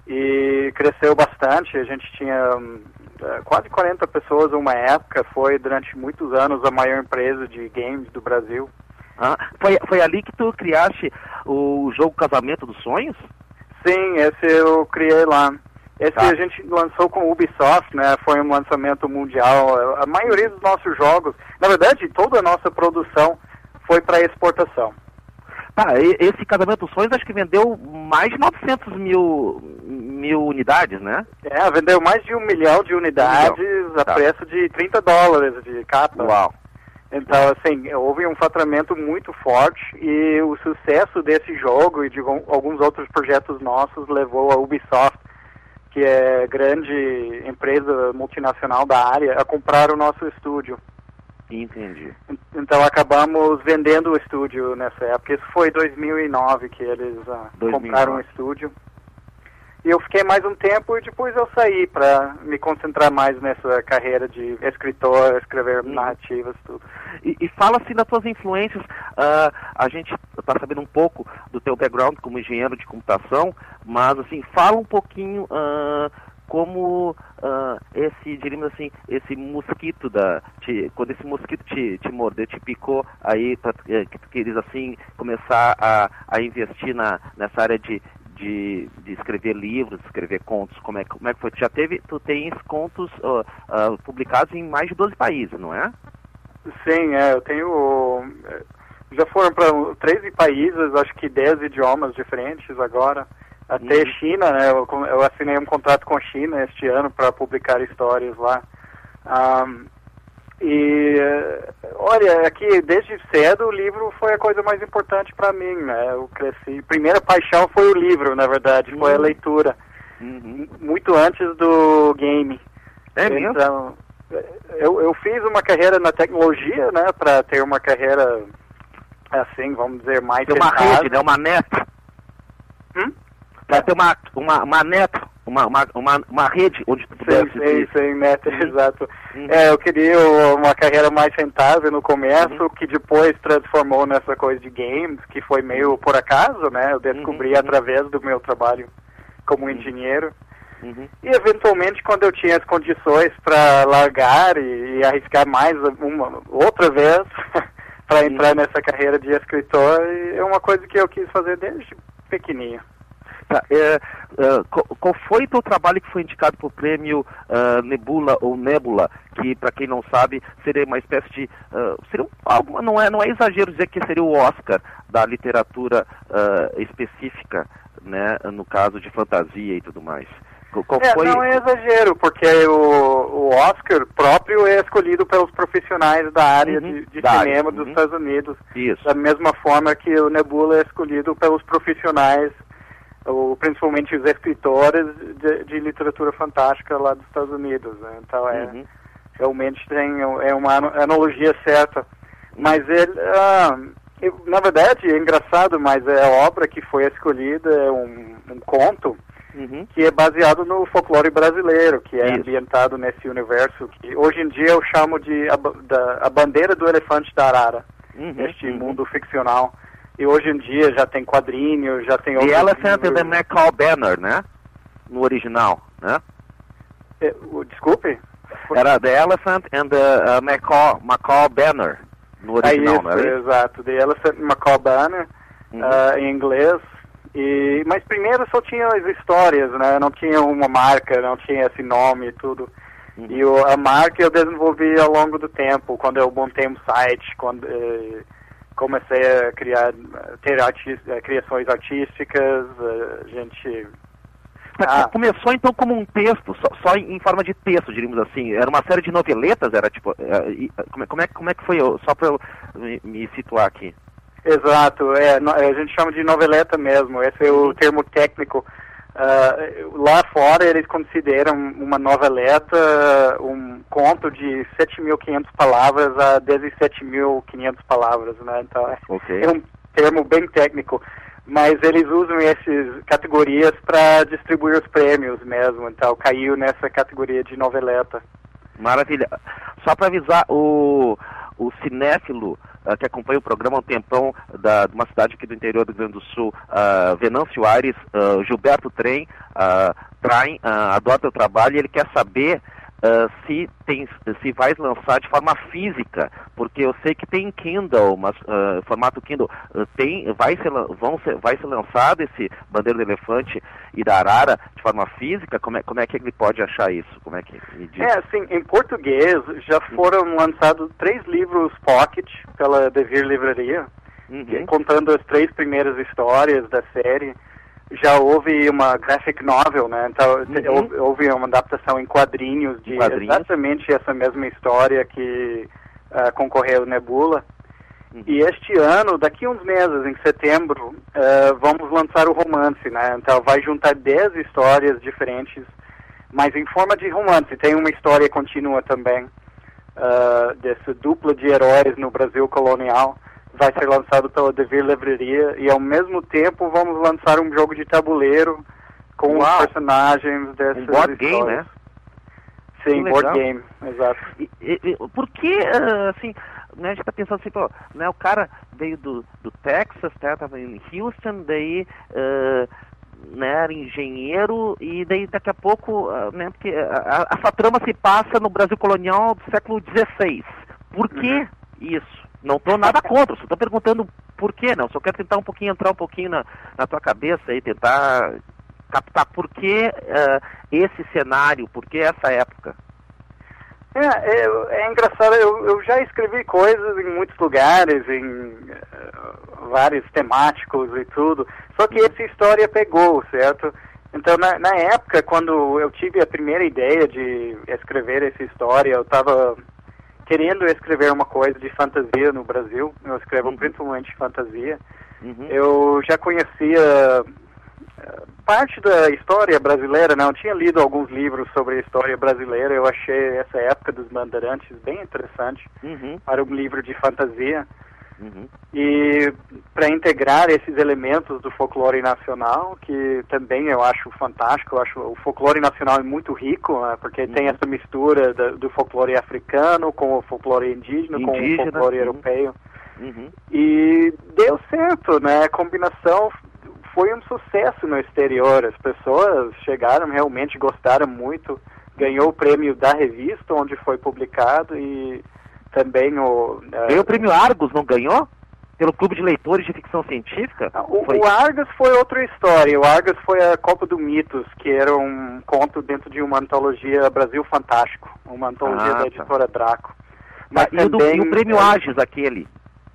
S9: e cresceu bastante. A gente tinha hum, quase quarenta pessoas uma época, foi durante muitos anos a maior empresa de games do Brasil.
S3: Ah, foi, foi ali que tu criaste o jogo Casamento dos Sonhos?
S9: Sim, esse eu criei lá. Esse
S3: Tá.
S9: a gente lançou com o Ubisoft, né? Foi um lançamento mundial. A maioria dos nossos jogos, na verdade, toda a nossa produção foi para exportação.
S3: Tá, e- esse Casamento dos Sonhos acho que vendeu mais de novecentos mil, mil unidades, né?
S9: É, vendeu mais de um milhão de unidades
S3: Um
S9: a
S3: Tá.
S9: preço de trinta dólares de capa.
S3: Uau.
S9: Então, assim, houve um faturamento muito forte e o sucesso desse jogo e de al- alguns outros projetos nossos levou a Ubisoft, que é grande empresa multinacional da área, a comprar o nosso estúdio.
S3: Entendi.
S9: En- Então, acabamos vendendo o estúdio nessa época. Isso foi em dois mil e nove que eles ah,
S3: dois mil e
S9: compraram o
S3: nove.
S9: estúdio. E eu fiquei mais um tempo e depois eu saí para me concentrar mais nessa carreira de escritor, escrever
S3: Hum.
S9: narrativas, tudo.
S3: E, e fala assim das tuas influências. Ah, a gente está sabendo um pouco do teu background como engenheiro de computação, mas assim, fala um pouquinho ah, como ah, esse, diríamos assim, esse mosquito da, te, quando esse mosquito te, te mordeu, te picou, aí pra, eh, que tu queres assim começar a, a investir na, nessa área de De, de escrever livros, escrever contos, como é, como é que foi? Tu já teve, tu tens contos ah, ah, publicados em mais de doze países, não é?
S9: Sim, é, eu tenho... eh, Já foram para treze países, acho que dez idiomas diferentes agora. Até
S3: Uhum.
S9: China, né? Eu, com- eu assinei um contrato com a China este ano para publicar histórias lá. Ahm, e, eh, olha, aqui desde cedo o livro foi a coisa mais importante para mim, né? Eu cresci... Primeira paixão foi o livro, na verdade, foi a
S3: Uhum.
S9: leitura.
S3: Uhum.
S9: Muito antes do game.
S3: É mesmo?
S9: Então, eu, eu fiz uma carreira na tecnologia, né, para ter uma carreira, assim, vamos dizer, mais
S3: Tem uma
S9: rentável.
S3: rede, né? Uma neta.
S9: Hum?
S3: Pra ter uma, uma, uma neta, uma, uma, uma, uma rede onde tu
S9: Sim,
S3: pudesse...
S9: sim, sim, meta,
S3: Uhum.
S9: exato.
S3: Uhum.
S9: É, eu queria uma carreira mais rentável no começo,
S3: Uhum.
S9: que depois transformou nessa coisa de games, que foi meio por acaso, né, eu descobri
S3: Uhum, uhum.
S9: através do meu trabalho como engenheiro.
S3: Uhum.
S9: E eventualmente, quando eu tinha as condições para largar e, e arriscar mais uma outra vez para entrar
S3: Uhum.
S9: nessa carreira de escritor, e é uma coisa que eu quis fazer desde pequenininho.
S3: Tá, é, é, qual, qual foi o teu trabalho que foi indicado para o prêmio ah, Nebula ou Nebula, que para quem não sabe seria uma espécie de ah, seria um, algo, não é não é exagero dizer que seria o Oscar da literatura ah, específica, né, no caso de fantasia e tudo mais. Qual, qual
S9: É,
S3: foi?
S9: não é exagero, porque o, o Oscar próprio é escolhido pelos profissionais da área
S3: Uhum,
S9: de, de
S3: da área,
S9: cinema dos
S3: uhum.
S9: Estados Unidos,
S3: Isso.
S9: da mesma forma que o Nebula é escolhido pelos profissionais, ou, principalmente os escritores de, de literatura fantástica lá dos Estados Unidos, né? Então é,
S3: Uhum.
S9: realmente tem, é uma ano- analogia certa. Mas ele, ah, eu- na verdade, é engraçado, mas é a obra que foi escolhida é um, um conto
S3: Uhum.
S9: que é baseado no folclore brasileiro, que é
S3: Isso.
S9: ambientado nesse universo que hoje em dia eu chamo de a, ba- da, a bandeira do elefante da arara,
S3: Uhum.
S9: este
S3: Uhum.
S9: mundo ficcional. E hoje em dia já tem quadrinhos, já tem
S3: The
S9: outros
S3: Elephant and the
S9: livros.
S3: Macaw Banner, né? No original, né?
S9: É, o- Desculpe?
S3: Era The Elephant and the uh, Macaw, Macaw Banner no
S9: É
S3: original,
S9: isso,
S3: não era isso?
S9: exato. The Elephant Macaw Banner,
S3: Uhum.
S9: ah, em inglês. E, mas primeiro só tinha as histórias, né? Não tinha uma marca, não tinha esse nome e tudo.
S3: Uhum.
S9: E o, a marca eu desenvolvi ao longo do tempo, quando eu montei um site, quando eh, comecei a criar, ter artis, eh, criações artísticas, eh, a gente...
S3: Tá,
S9: Ah.
S3: Começou então como um texto, só, só em, em forma de texto, diríamos assim. Era uma série de noveletas, era tipo... eh, e, como, é- como, é, como é que foi, eu- só para eu me, me situar aqui?
S9: Exato, é, no- a gente chama de noveleta mesmo, esse é o termo técnico. Ah, lá fora eles consideram uma noveleta um conto de sete mil e quinhentas palavras a dezessete mil e quinhentas palavras, né? Então é,
S3: Ok.
S9: é um termo bem técnico, mas eles usam essas categorias para distribuir os prêmios mesmo, então caiu nessa categoria de noveleta.
S3: Maravilha. Só para avisar, o, o cinéfilo uh, que acompanha o programa há um tempão, da, de uma cidade aqui do interior do Rio Grande do Sul, uh, Venâncio Aires, uh, Gilberto Trem, uh, Traem, uh, adora teu trabalho, e ele quer saber Uh, se, tem, se vai lançar de forma física, porque eu sei que tem Kindle, mas uh, formato Kindle, uh, tem, vai, ser, vão ser, vai ser lançado esse Bandeira do Elefante e da Arara de forma física. Como é, como é que ele pode achar isso? Como é que me diz?
S9: É, assim, em português já foram lançados três livros pocket pela Devir Livraria,
S3: Uhum.
S9: contando as três primeiras histórias da série. Já houve uma graphic novel, né? Então,
S3: Uhum.
S9: houve uma adaptação em quadrinhos de
S3: Quadrinhos.
S9: exatamente essa mesma história que uh, concorreu Nebula.
S3: Uhum.
S9: E este ano, daqui uns meses, em setembro, uh, vamos lançar o romance, né? Então vai juntar dez histórias diferentes, mas em forma de romance. Tem uma história contínua também, uh, dessa dupla de heróis no Brasil colonial. Vai ser lançado pela Devir Livraria e ao mesmo tempo vamos lançar um jogo de tabuleiro com
S3: Uau.
S9: os personagens dessas
S3: Um board game,
S9: histórias.
S3: né?
S9: Sim,
S3: Que
S9: board
S3: legal.
S9: game, exato.
S3: E, e, e, por que, uh, assim, né, a gente tá pensando assim, pô, né, o cara veio do, do Texas, tá, tava em Houston, daí, uh, né, era engenheiro, e daí daqui a pouco, uh, né, porque a, a, essa trama se passa no Brasil colonial do século dezesseis. Por que
S9: Uhum.
S3: isso? Não estou nada contra, só estou perguntando por que não, só quero tentar um pouquinho, entrar um pouquinho na, na tua cabeça e tentar captar por que uh, esse cenário, por que essa época.
S9: É, é, é engraçado, eu, eu já escrevi coisas em muitos lugares, em uh, vários temáticos e tudo, só que essa história pegou, certo? Então, na, na época, quando eu tive a primeira ideia de escrever essa história, eu estava querendo escrever uma coisa de fantasia no Brasil. Eu escrevo
S3: Uhum.
S9: principalmente fantasia.
S3: Uhum.
S9: Eu já conhecia uh, parte da história brasileira, né? Eu tinha lido alguns livros sobre a história brasileira. Eu achei essa época dos Bandeirantes bem interessante
S3: Uhum.
S9: para um livro de fantasia.
S3: Uhum.
S9: E para integrar esses elementos do folclore nacional, que também eu acho fantástico. Eu acho o folclore nacional é muito rico, né, porque
S3: Uhum.
S9: tem essa mistura da, do folclore africano com o folclore indígena, com o
S3: Indígena,
S9: folclore
S3: uhum.
S9: europeu.
S3: Uhum.
S9: E deu certo, né? A combinação foi um sucesso no exterior. As pessoas chegaram, realmente gostaram muito. Ganhou o prêmio da revista onde foi publicado e também o... uh,
S3: Ganhou o prêmio Argos, não ganhou? Pelo Clube de Leitores de Ficção Científica?
S9: O,
S3: Foi.
S9: o Argos foi outra história. O Argos foi a Copa do Mitos, que era um conto dentro de uma antologia Brasil Fantástico, uma antologia
S3: Ah,
S9: da
S3: tá.
S9: editora Draco.
S3: Mas e, o do, e o prêmio Agis, aquele?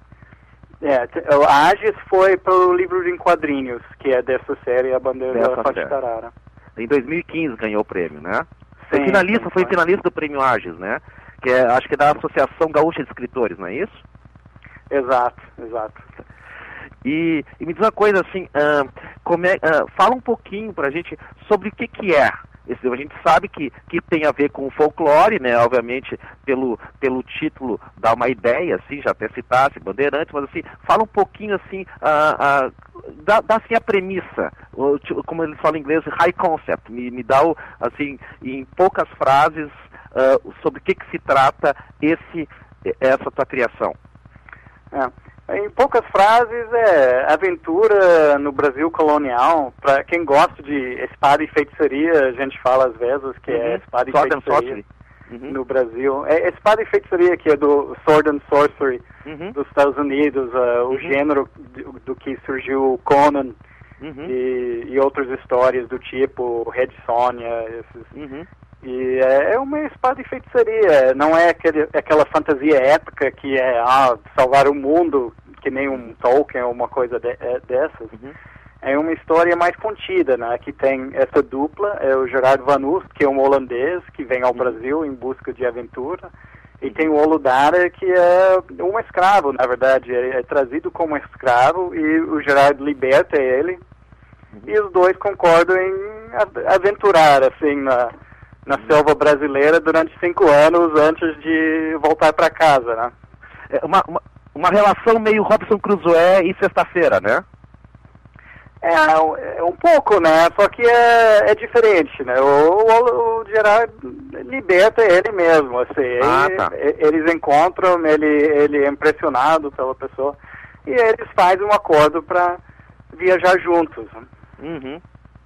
S9: É, t- o Agis foi pelo livro em quadrinhos, que é dessa série, A Bandeira
S3: Dessa
S9: da Elefante
S3: série.
S9: da Arara.
S3: Em dois mil e quinze ganhou o prêmio, né? Foi
S9: Sim,
S3: finalista,
S9: sim,
S3: foi
S9: foi.
S3: finalista do prêmio Agis, né? Que é, acho que é da Associação Gaúcha de Escritores, não é isso?
S9: Exato, exato.
S3: E, e me diz uma coisa assim, ah, como é, ah, fala um pouquinho pra gente sobre o que que é. Esse, a gente sabe que, que tem a ver com o folclore, né? Obviamente, pelo, pelo título dá uma ideia, assim, já até citasse, Bandeirantes, mas assim, fala um pouquinho assim, ah, ah, dá, dá assim a premissa, o, tipo, como eles falam em inglês, high concept, me, me dá o, assim, em poucas frases, ah, sobre o que que se trata esse, essa tua criação.
S9: É. Em poucas frases, é aventura no Brasil colonial. Para quem gosta de espada e feitiçaria, a gente fala às vezes que é
S3: Uhum.
S9: espada e
S3: Sword and
S9: feitiçaria
S3: Sorcery. Uhum.
S9: no Brasil. É espada e feitiçaria, que é do Sword and Sorcery
S3: Uhum.
S9: dos Estados Unidos, uh, o
S3: Uhum.
S9: gênero do, do que surgiu o Conan
S3: Uhum.
S9: e, e outras histórias do tipo Red Sonja. Esses.
S3: Uhum.
S9: E é, é uma espada e feitiçaria, não é aquele, aquela fantasia épica que é ah, salvar o mundo, que nem um Tolkien ou uma coisa de, é, dessas.
S3: Uhum.
S9: É uma história mais contida, né? Que tem essa dupla, é o Gerard Van Oost, que é um holandês que vem ao
S3: Uhum.
S9: Brasil em busca de aventura, e tem o Oludara, que é um escravo, na verdade, é, é trazido como escravo, e o Gerard liberta ele,
S3: Uhum.
S9: e os dois concordam em a- aventurar, assim, na, na selva brasileira durante cinco anos antes de voltar para casa, né?
S3: É uma, uma, uma relação meio Robson Crusoe e Sexta-feira, né?
S9: É, é um pouco, né? Só que é, é diferente, né? O, o, o Gerard liberta ele mesmo, assim.
S3: Ah,
S9: ele,
S3: tá.
S9: Eles encontram, ele, ele é impressionado pela pessoa e eles fazem um acordo para viajar juntos. Né?
S3: Uhum.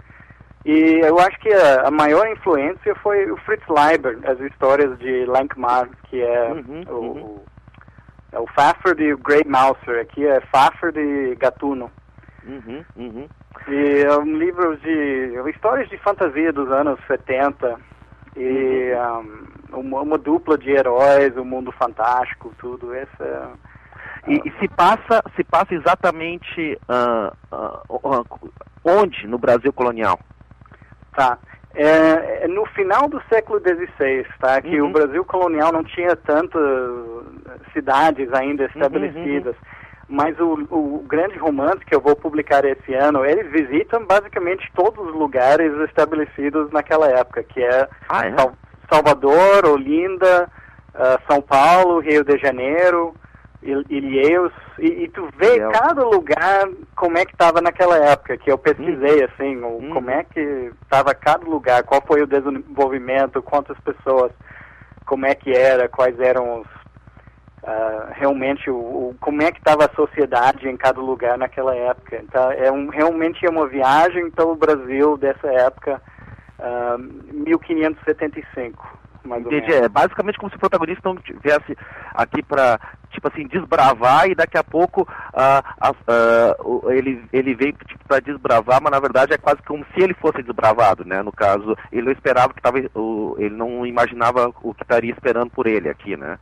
S9: E eu acho que a, a maior influência foi o Fritz Leiber, as histórias de Lankmar, que é
S3: Uhum,
S9: o,
S3: uhum.
S9: o, é o Fafford e o Grey Mouser, aqui é Fafford e Gatuno.
S3: Uhum, uhum.
S9: E é um livro de histórias de fantasia dos anos setenta e um, uma, uma dupla de heróis, um mundo fantástico, tudo isso. É,
S3: E, e se passa, se passa exatamente ah, ah, ah, onde no Brasil colonial?
S9: tá. É, é no final do século dezesseis, tá? Que
S3: Uhum.
S9: o Brasil colonial não tinha tantas cidades ainda estabelecidas. Mas o, o Grande Romance, que eu vou publicar esse ano, eles visitam basicamente todos os lugares estabelecidos naquela época, que é,
S3: Ah, é?
S9: Sal- Salvador, Olinda, ah, São Paulo, Rio de Janeiro, Il- Ilhéus, e, e tu vê
S3: Ilhéus.
S9: cada lugar como é que estava naquela época, que eu pesquisei, assim, o,
S3: Hum.
S9: como é que estava cada lugar, qual foi o desenvolvimento, quantas pessoas, como é que era, quais eram os Uh, realmente o, o, como é que estava a sociedade em cada lugar naquela época. Então, é um, realmente é uma viagem pelo Brasil dessa época, uh, mil quinhentos e setenta e cinco, mais ou
S3: Entendi.
S9: menos.
S3: É basicamente como se o protagonista não viesse aqui para, tipo assim, desbravar e daqui a pouco ah, ah, ah, o- ele, ele veio tipo, para desbravar, mas na verdade é quase como se ele fosse desbravado, né? No caso, ele não esperava que tava, o, ele não imaginava o que estaria esperando por ele aqui, né?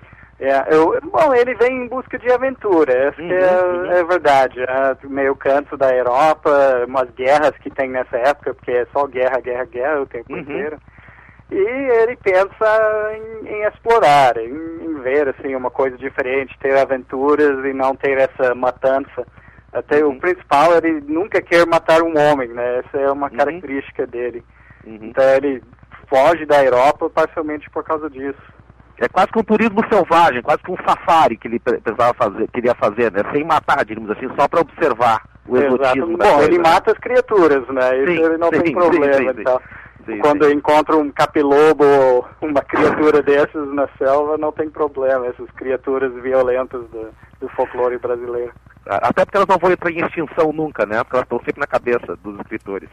S9: É, eu, bom, ele vem em busca de aventura, essa
S3: Uhum,
S9: é,
S3: uhum.
S9: é verdade. É, meio canto da Europa, umas guerras que tem nessa época, porque é só guerra, guerra, guerra o tempo
S3: Uhum.
S9: inteiro. E ele pensa em, em explorar, em, em ver assim, uma coisa diferente, ter aventuras e não ter essa matança. Até
S3: Uhum.
S9: o principal, ele nunca quer matar um homem, né? Essa é uma
S3: Uhum.
S9: característica dele.
S3: Uhum.
S9: Então ele foge da Europa parcialmente por causa disso.
S3: É quase que um turismo selvagem, quase que um safari que ele pre- precisava fazer, queria fazer, né? Sem matar, digamos assim, só para observar o
S9: Exato.
S3: exotismo da
S9: Bom,
S3: coisa,
S9: ele
S3: né?
S9: mata as criaturas, né? Isso
S3: Sim,
S9: ele não
S3: sim,
S9: tem
S3: sim,
S9: problema.
S3: sim, sim.
S9: Então,
S3: Sim,
S9: quando
S3: sim.
S9: encontra um capilobo ou uma criatura dessas na selva, não tem problema. Essas criaturas violentas do, do folclore brasileiro.
S3: Até porque elas não vão entrar em extinção nunca, né? Porque elas estão sempre na cabeça dos escritores.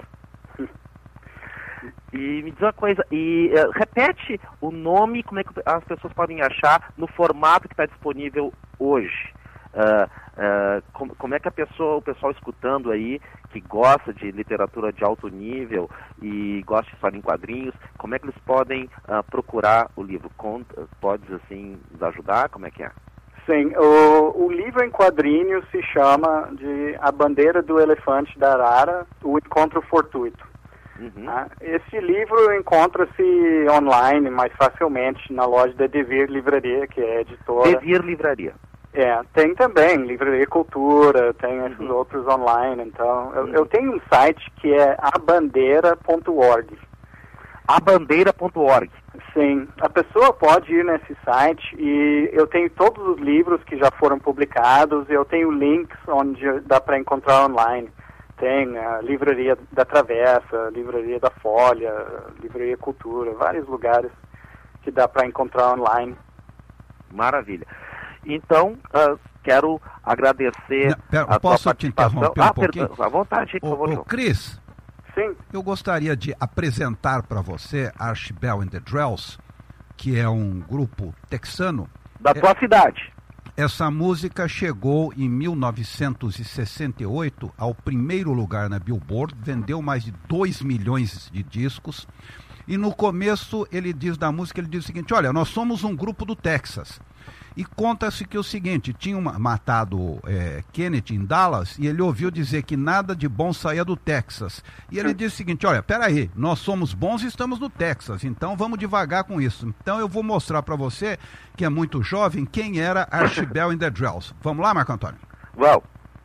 S3: E me diz uma coisa, e eh, repete o nome, como é que as pessoas podem achar no formato que está disponível hoje. Ah, ah, como, como é que a pessoa, o pessoal escutando aí, que gosta de literatura de alto nível e gosta de história em quadrinhos, como é que eles podem ah, procurar o livro? Conta, podes, assim, nos ajudar? Como é que é?
S9: Sim, o, o livro em quadrinhos se chama de A Bandeira do Elefante da Arara, O Encontro Fortuito.
S3: Uhum.
S9: Tá? Esse livro encontra-se online mais facilmente na loja da Devir Livraria, que é a editora.
S3: Devir Livraria.
S9: É, tem também Livraria Cultura, tem esses
S3: Uhum.
S9: outros online. Então, eu,
S3: Uhum.
S9: eu tenho um site que é a bandeira ponto org.
S3: a bandeira ponto org.
S9: Sim, a pessoa pode ir nesse site e eu tenho todos os livros que já foram publicados, eu tenho links onde dá para encontrar online. Tem a Livraria da Travessa, Livraria da Folha, Livraria Cultura, vários lugares que dá para encontrar online.
S3: Maravilha. Então, ah, quero agradecer
S2: Não, pera,
S3: a
S2: posso
S3: tua
S2: te
S3: participação.
S2: interromper um
S3: ah,
S2: pouquinho?
S3: perdão, à vontade, por
S2: Ô,
S3: favor.
S2: ô,
S3: João.
S2: Cris,
S9: Sim,
S2: eu gostaria de apresentar para você Archibald and the Drells, que é um grupo texano.
S3: Da tua cidade.
S2: Essa música chegou em mil novecentos e sessenta e oito ao primeiro lugar na Billboard, vendeu mais de dois milhões de discos. E no começo ele diz da música, ele diz o seguinte: olha, nós somos um grupo do Texas. E conta-se que é o seguinte, tinham matado é, Kennedy em Dallas e ele ouviu dizer que nada de bom saía do Texas. E ele disse o seguinte: olha, peraí, nós somos bons e estamos no Texas, então vamos devagar com isso. Então eu vou mostrar para você, que é muito jovem, quem era Archibald and the Drells. Vamos lá, Marco Antônio?
S3: Uau.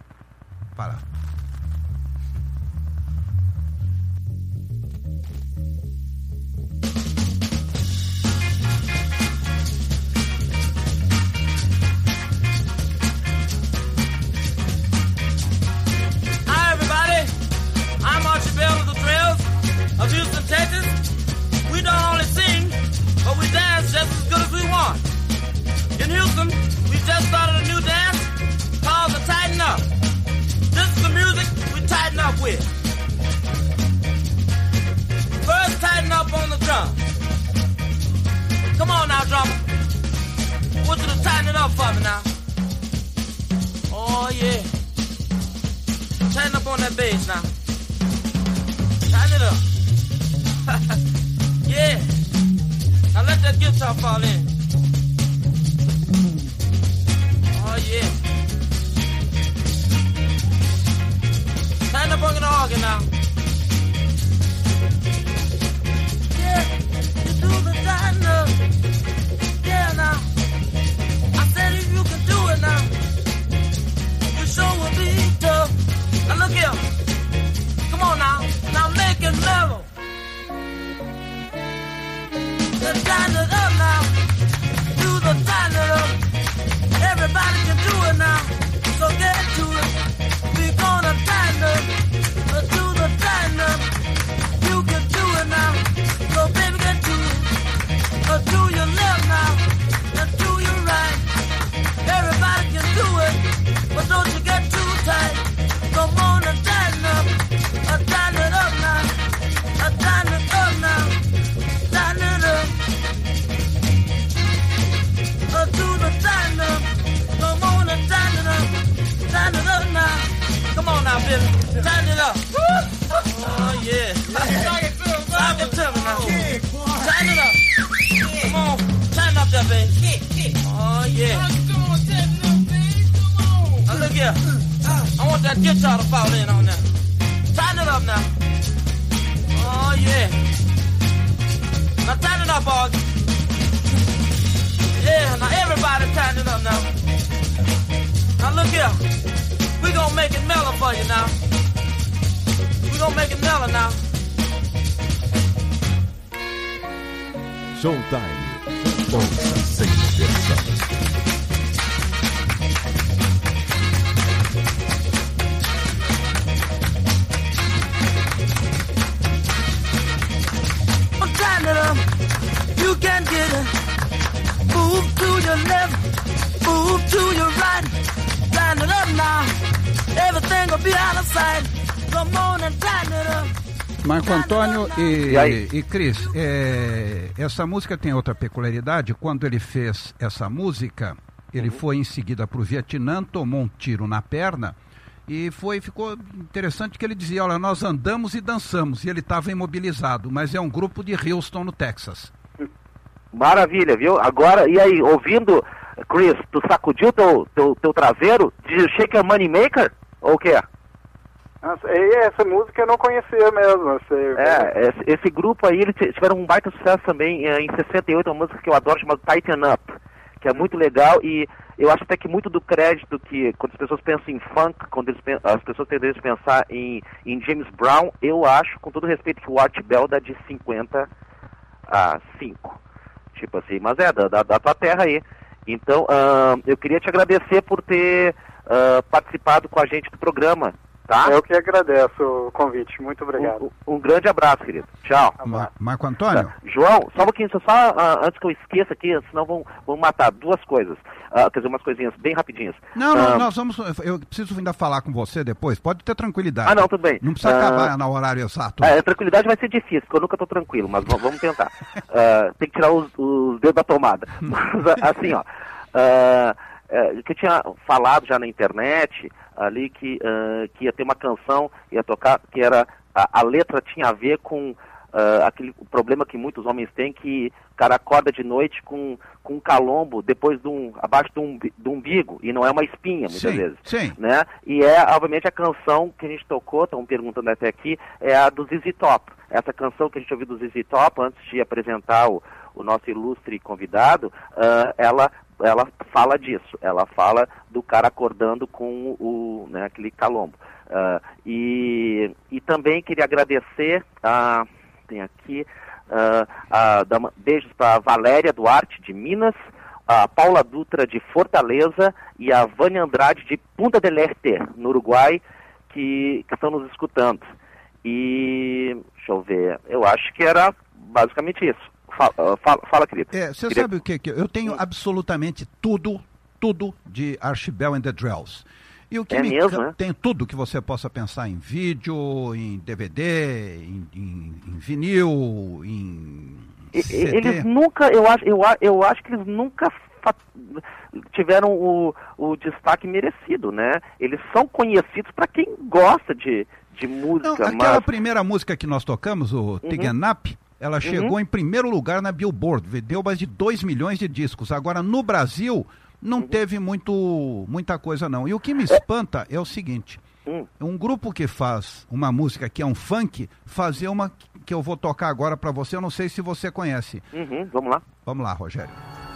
S2: Para.
S5: Hi, everybody. Houston, we just started a new dance called the Tighten Up. This is the music we tighten up with. First, tighten up on the drums. Come on now, drummer. I want you to tighten it up for me now. Oh, yeah. Tighten up on that bass now. Tighten it up. Yeah. Now let that guitar fall in. Oh, yeah. Tighten up on the organ now. Yeah, you do the tighten up. Yeah, now. I said if you can do it now, you sure will be tough. Now look here. Come on now. Now make it mellow. Just tighten it up now. Do the tighten it up. Everybody can do it now. So get to it. We're gonna tighten up. Do the tighten up. You can do it now. So baby get to it. Uh, do your left now. Uh, do your right. Everybody can do it. But don't you get too tight. Come on and tighten up. Uh, tighten it up now. Uh, tighten it up now. Tighten it up. Uh, do the tighten up. Come on and tighten it up. Tighten it up now. Come on now, Billy. Tighten it up. Oh, yeah. Talk it to him, Talk it to me now. Tighten it up. Come on. Tighten up that, baby. Oh, yeah. Now, look here. I want that guitar to fall in on that. Tighten it up now. Oh, yeah. Now, tighten it up, Aug. Yeah, now everybody tighten it up now. Now, look here. We gonna make it mellow for you now. We gonna make it mellow now.
S1: Showtime. Ouça sem diversão.
S5: Tighten it up. You can get it. Move to your left. Move to your right. Tighten it up now. Everything will be out of sight. Come on and tighten it up.
S2: Marco Antônio e,
S3: E aí?
S2: e Cris, é, essa música tem outra peculiaridade. Quando ele fez essa música, ele
S3: Uhum.
S2: foi em seguida para o Vietnã, tomou um tiro na perna e foi, ficou interessante que ele dizia, olha, nós andamos e dançamos, e ele estava imobilizado, mas é um grupo de Houston, no Texas.
S3: Maravilha, viu? Agora, e aí, ouvindo, Chris, tu sacudiu teu, teu, teu traseiro? Did you shake a money maker? Ou o quê?
S9: Nossa, e essa música eu não conhecia mesmo. Você...
S3: É, esse, esse grupo aí, eles tiveram um baita sucesso também eh, em sessenta e oito, uma música que eu adoro, chamada Tighten Up, que é muito legal, e eu acho até que muito do crédito que, quando as pessoas pensam em funk, quando eles, as pessoas tendem a pensar em, em James Brown, eu acho, com todo respeito, que o Art Bell dá de cinquenta a cinco. Tipo assim, mas é, da, da, da tua terra aí. Então, uh, eu queria te agradecer por ter uh, participado com a gente do programa, tá?
S9: Eu que agradeço o convite, muito obrigado.
S3: Um, um grande abraço, querido. Tchau.
S2: Ma- Marco Antônio?
S3: Tá. João, só um pouquinho, só, só uh, antes que eu esqueça aqui, senão vão, vão matar duas coisas. Uh, quer dizer, umas coisinhas bem rapidinhas.
S2: Não, não,
S3: Ah,
S2: nós vamos, eu preciso ainda falar com você depois, pode ter tranquilidade.
S3: Ah, não, tudo bem.
S2: Não precisa
S3: Ah,
S2: acabar no horário exato.
S3: É, a tranquilidade vai ser difícil, porque eu nunca tô tranquilo, mas v- vamos tentar. Ah, tem que tirar os, os dedos da tomada. Mas, assim, ó, ah, é, que eu tinha falado já na internet, ali que, ah, que ia ter uma canção, ia tocar, que era, a, a letra tinha a ver com ah, aquele o problema que muitos homens têm, que o cara acorda de noite com, com um calombo depois de um, abaixo do, umbi- do umbigo, e não é uma espinha, muitas
S2: Sim,
S3: vezes.
S2: sim.
S3: Né? E é, obviamente, a canção que a gente tocou, estão perguntando até aqui, é a do Z Z Top. Essa canção que a gente ouviu do Z Z Top, antes de apresentar o, o nosso ilustre convidado, ah, ela, ela fala disso. Ela fala do cara acordando com o, né, aquele calombo. Ah, e, e também queria agradecer, a, tem aqui, ah, a, da- beijos para Valéria Duarte, de Minas, a Paula Dutra, de Fortaleza, e a Vânia Andrade, de Punta del Este, no Uruguai, que, que estão nos escutando. E, deixa eu ver, eu acho que era basicamente isso. Fala, fala, fala querido.
S2: É, você
S3: Queria-
S2: sabe o que que eu eu tenho absolutamente tudo, tudo de Archibald and the Drells. E o que
S3: É
S2: me
S3: mesmo,
S2: ca-
S3: né?
S2: tem tudo que você possa pensar em vídeo, em D V D, em, em- em vinil, em
S3: E-
S2: C D.
S3: Eles nunca, eu acho, eu, a- eu acho que eles nunca fa- tiveram o, o destaque merecido, né? Eles são conhecidos para quem gosta de, de
S2: Não,
S3: música,
S2: aquela
S3: mas...
S2: primeira música que nós tocamos, o Tig and Up, ela chegou em primeiro lugar na Billboard, vendeu mais de dois milhões de discos. Agora, no Brasil, não teve muito, muita coisa não. E o que me espanta é o seguinte,
S3: Hum.
S2: um grupo que faz uma música que é um funk, fazer uma que eu vou tocar agora para você, eu não sei se você conhece.
S3: Uhum, vamos lá.
S2: Vamos lá, Rogério.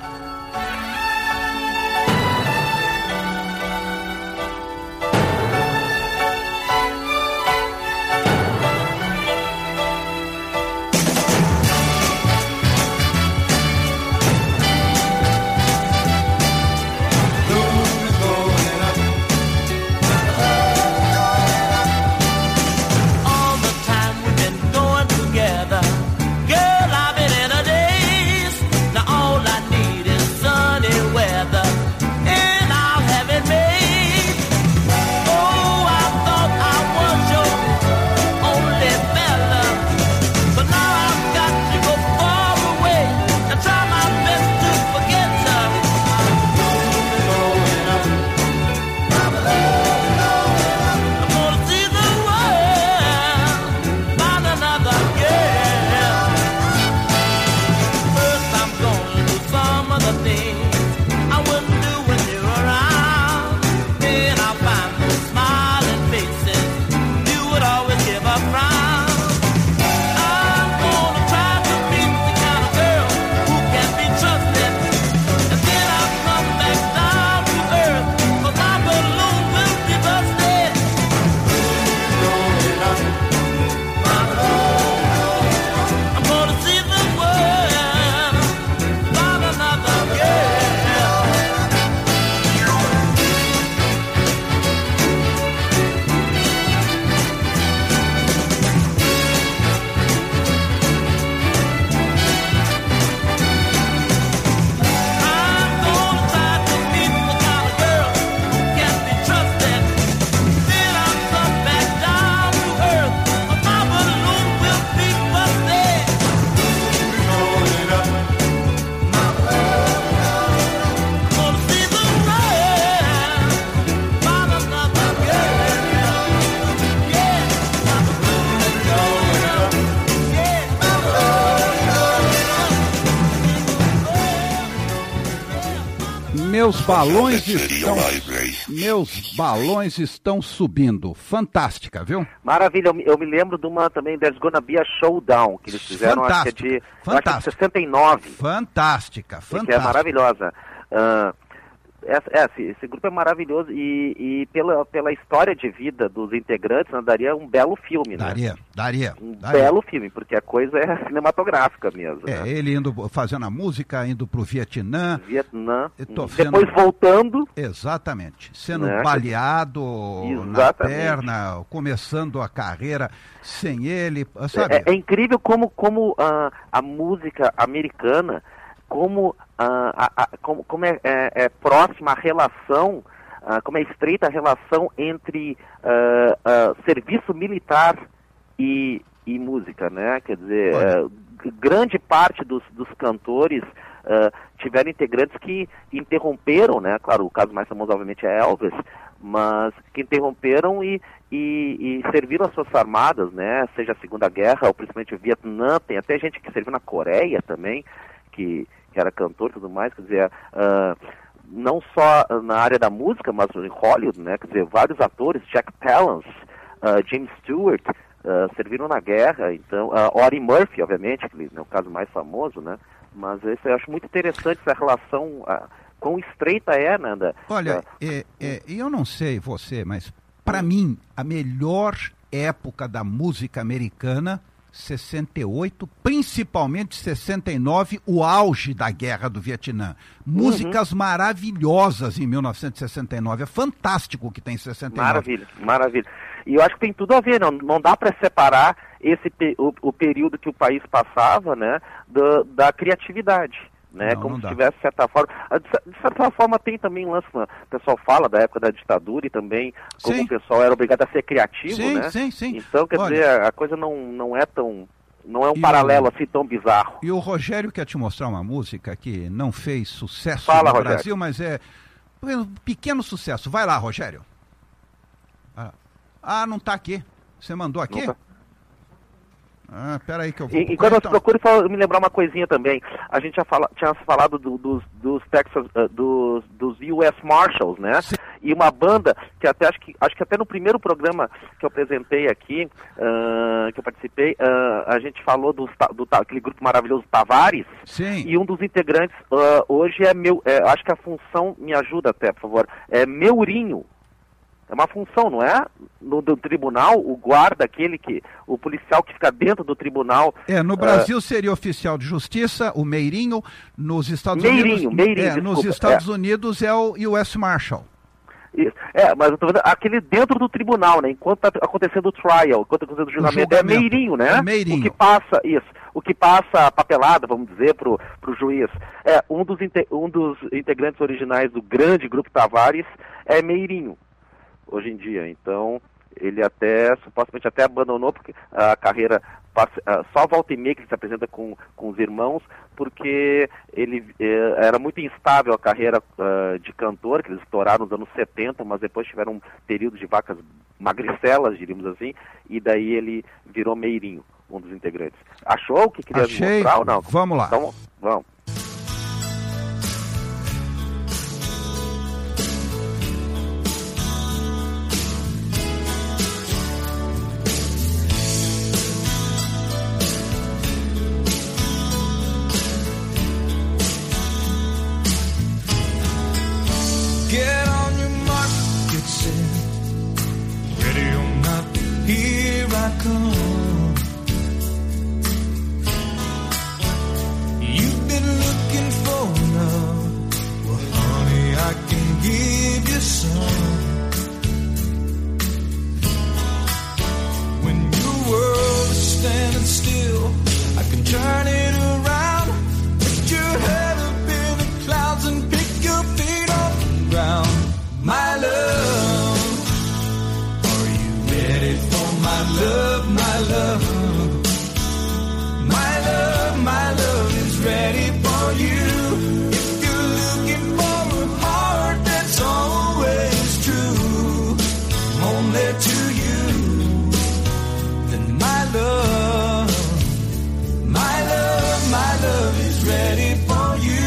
S5: All the time we've been going together, girl, I've been in a daze. Now all I need is sunny weather, and I'll have it made. Oh, I thought I was your only fella, but now I've got to go far away and try my best to forget her. I'm gonna see the world, find another girl. First I'm gonna do some of the things I wouldn't do when you're around. Then I'll find those smiling faces you would always give a frown. I'm gonna try to be the kind of girl who can be trusted. And then I'll come back down to earth, 'cause my balloon will be busted. I'm gonna see the world, find another girl. I'm gonna try to be the kind of girl who can be trusted. Then I'll come back down to earth, 'cause my balloon will be busted. Gonna see the world, find another girl. Yeah, my balloon going up. Yeah, my
S2: Meus balões estão, meus balões estão subindo. Fantástica, viu?
S3: Maravilha, eu me, eu me lembro de uma também, There's Gonna Be a Showdown, que eles fizeram, acho que é de, eu acho que é de
S2: Fantástica.
S3: sessenta e nove.
S2: Fantástica,
S3: Que é
S2: fantástica.
S3: maravilhosa. Ah, essa- é, esse, esse grupo é maravilhoso e, e pela, pela história de vida dos integrantes, né, daria um belo filme, né?
S2: Daria, daria.
S3: Um
S2: daria.
S3: belo filme, porque a coisa é cinematográfica mesmo.
S2: É,
S3: né?
S2: ele indo, fazendo a música, indo pro Vietnã.
S3: Vietnã,
S2: Eu tô
S3: hum,
S2: vendo-
S3: depois voltando,
S2: Exatamente. Sendo
S3: Né?
S2: baleado na
S3: Exatamente.
S2: perna, começando a carreira sem ele, sabe?
S3: é, é incrível como, como ah, a música americana, como, ah, a- a- como, como é, é- é próxima a relação, ah, como é estreita a relação entre ah, ah, serviço militar e, e música, né? Quer dizer,
S2: Olha.
S3: eh, g- grande parte dos, dos cantores ah, tiveram integrantes que interromperam, né? Claro, o caso mais famoso obviamente é Elvis, mas que interromperam e, e, e serviram as suas armadas, né? Seja a Segunda Guerra ou principalmente o Vietnã, tem até gente que serviu na Coreia também, que, que era cantor e tudo mais, quer dizer, ah, não só na área da música, mas em Hollywood, né? Quer dizer, vários atores, Jack Palance, ah, James Stewart, ah, serviram na guerra, então, uh, Audie Murphy, obviamente, que é o caso mais famoso, né? Mas esse, eu acho muito interessante essa relação, ah, quão estreita é, né? Da,
S2: Olha,
S3: da-
S2: é, é, eu não sei você, mas para mim, a melhor época da música americana, sessenta e oito, principalmente sessenta e nove, o auge da Guerra do Vietnã. Músicas maravilhosas em mil novecentos e sessenta e nove. É fantástico o que tem em sessenta e nove.
S3: Maravilha, maravilha. E eu acho que tem tudo a ver, não, não dá para separar esse pe- o, o período que o país passava, né, da, da criatividade. Né,
S2: Não,
S3: como
S2: não
S3: se
S2: dá.
S3: tivesse, de certa forma, de de certa forma tem também um lance, né, o pessoal fala da época da ditadura e também como
S2: Sim.
S3: o pessoal era obrigado a ser criativo,
S2: Sim,
S3: né?
S2: sim, sim.
S3: Então, quer
S2: Olha,
S3: dizer, a, a coisa não, não é tão, não é um
S2: E
S3: paralelo
S2: o-
S3: assim tão bizarro.
S2: E o Rogério quer te mostrar uma música que não fez sucesso
S3: Fala,
S2: no
S3: Rogério.
S2: Brasil, mas é um pequeno sucesso. Vai lá, Rogério. Ah, ah, não está aqui. Você mandou aqui?
S3: Não tá.
S2: Ah, peraí que eu vou...
S3: E, enquanto eu
S2: Então,
S3: procuro fal- me lembrar uma coisinha também, a gente já fala, tinha falado do- dos, dos Texas, uh, dos, dos U S Marshals, né?
S2: Sim.
S3: E uma banda que até acho que acho que até no primeiro programa que eu apresentei aqui, uh, que eu participei, uh, a gente falou dos ta- do, ta- aquele grupo maravilhoso Tavares.
S2: Sim.
S3: E um dos integrantes uh, hoje é meu, é, acho que a função me ajuda até, por favor, é Meurinho. É uma função, não é? No do tribunal, o guarda, aquele que, o policial que fica dentro do tribunal.
S2: É, no Brasil seria oficial de justiça, o Meirinho. Nos Estados
S3: Meirinho,
S2: Unidos...
S3: Meirinho,
S2: é, nos
S3: desculpa,
S2: Estados
S3: é.
S2: Unidos é o U S Marshal.
S3: Isso. É, mas eu tô vendo aquele dentro do tribunal, né? Enquanto tá acontecendo o trial, enquanto tá acontecendo o julgamento,
S2: julgamento.
S3: é Meirinho, né?
S2: É Meirinho.
S3: O que passa, isso, o que passa a papelada, vamos dizer, pro, pro juiz. É, um dos, inte- um dos integrantes originais do grande grupo Tavares é Meirinho, hoje em dia. Então, ele até, supostamente até abandonou porque a carreira passa, ah, só volta e meia que ele se apresenta com, com os irmãos, porque ele eh, era muito instável a carreira ah, de cantor, que eles estouraram nos anos setenta, mas depois tiveram um período de vacas magricelas, diríamos assim, e daí ele virou Meirinho, um dos integrantes. Achou o que queria
S2: Achei.
S3: mostrar ou não?
S2: Vamos lá.
S3: Então, vamos.
S6: Get on your mark, get set, ready or not, here I come. You've been looking for love, well honey, I can give you some. When your world is standing still, I can turn it around, lift your head up in the clouds and pick your feet off the ground. My love, are you ready for my love, my love? My love, my love is ready for you. If you're looking for a heart that's always true, only to you, then my love, my love, my love is ready for you.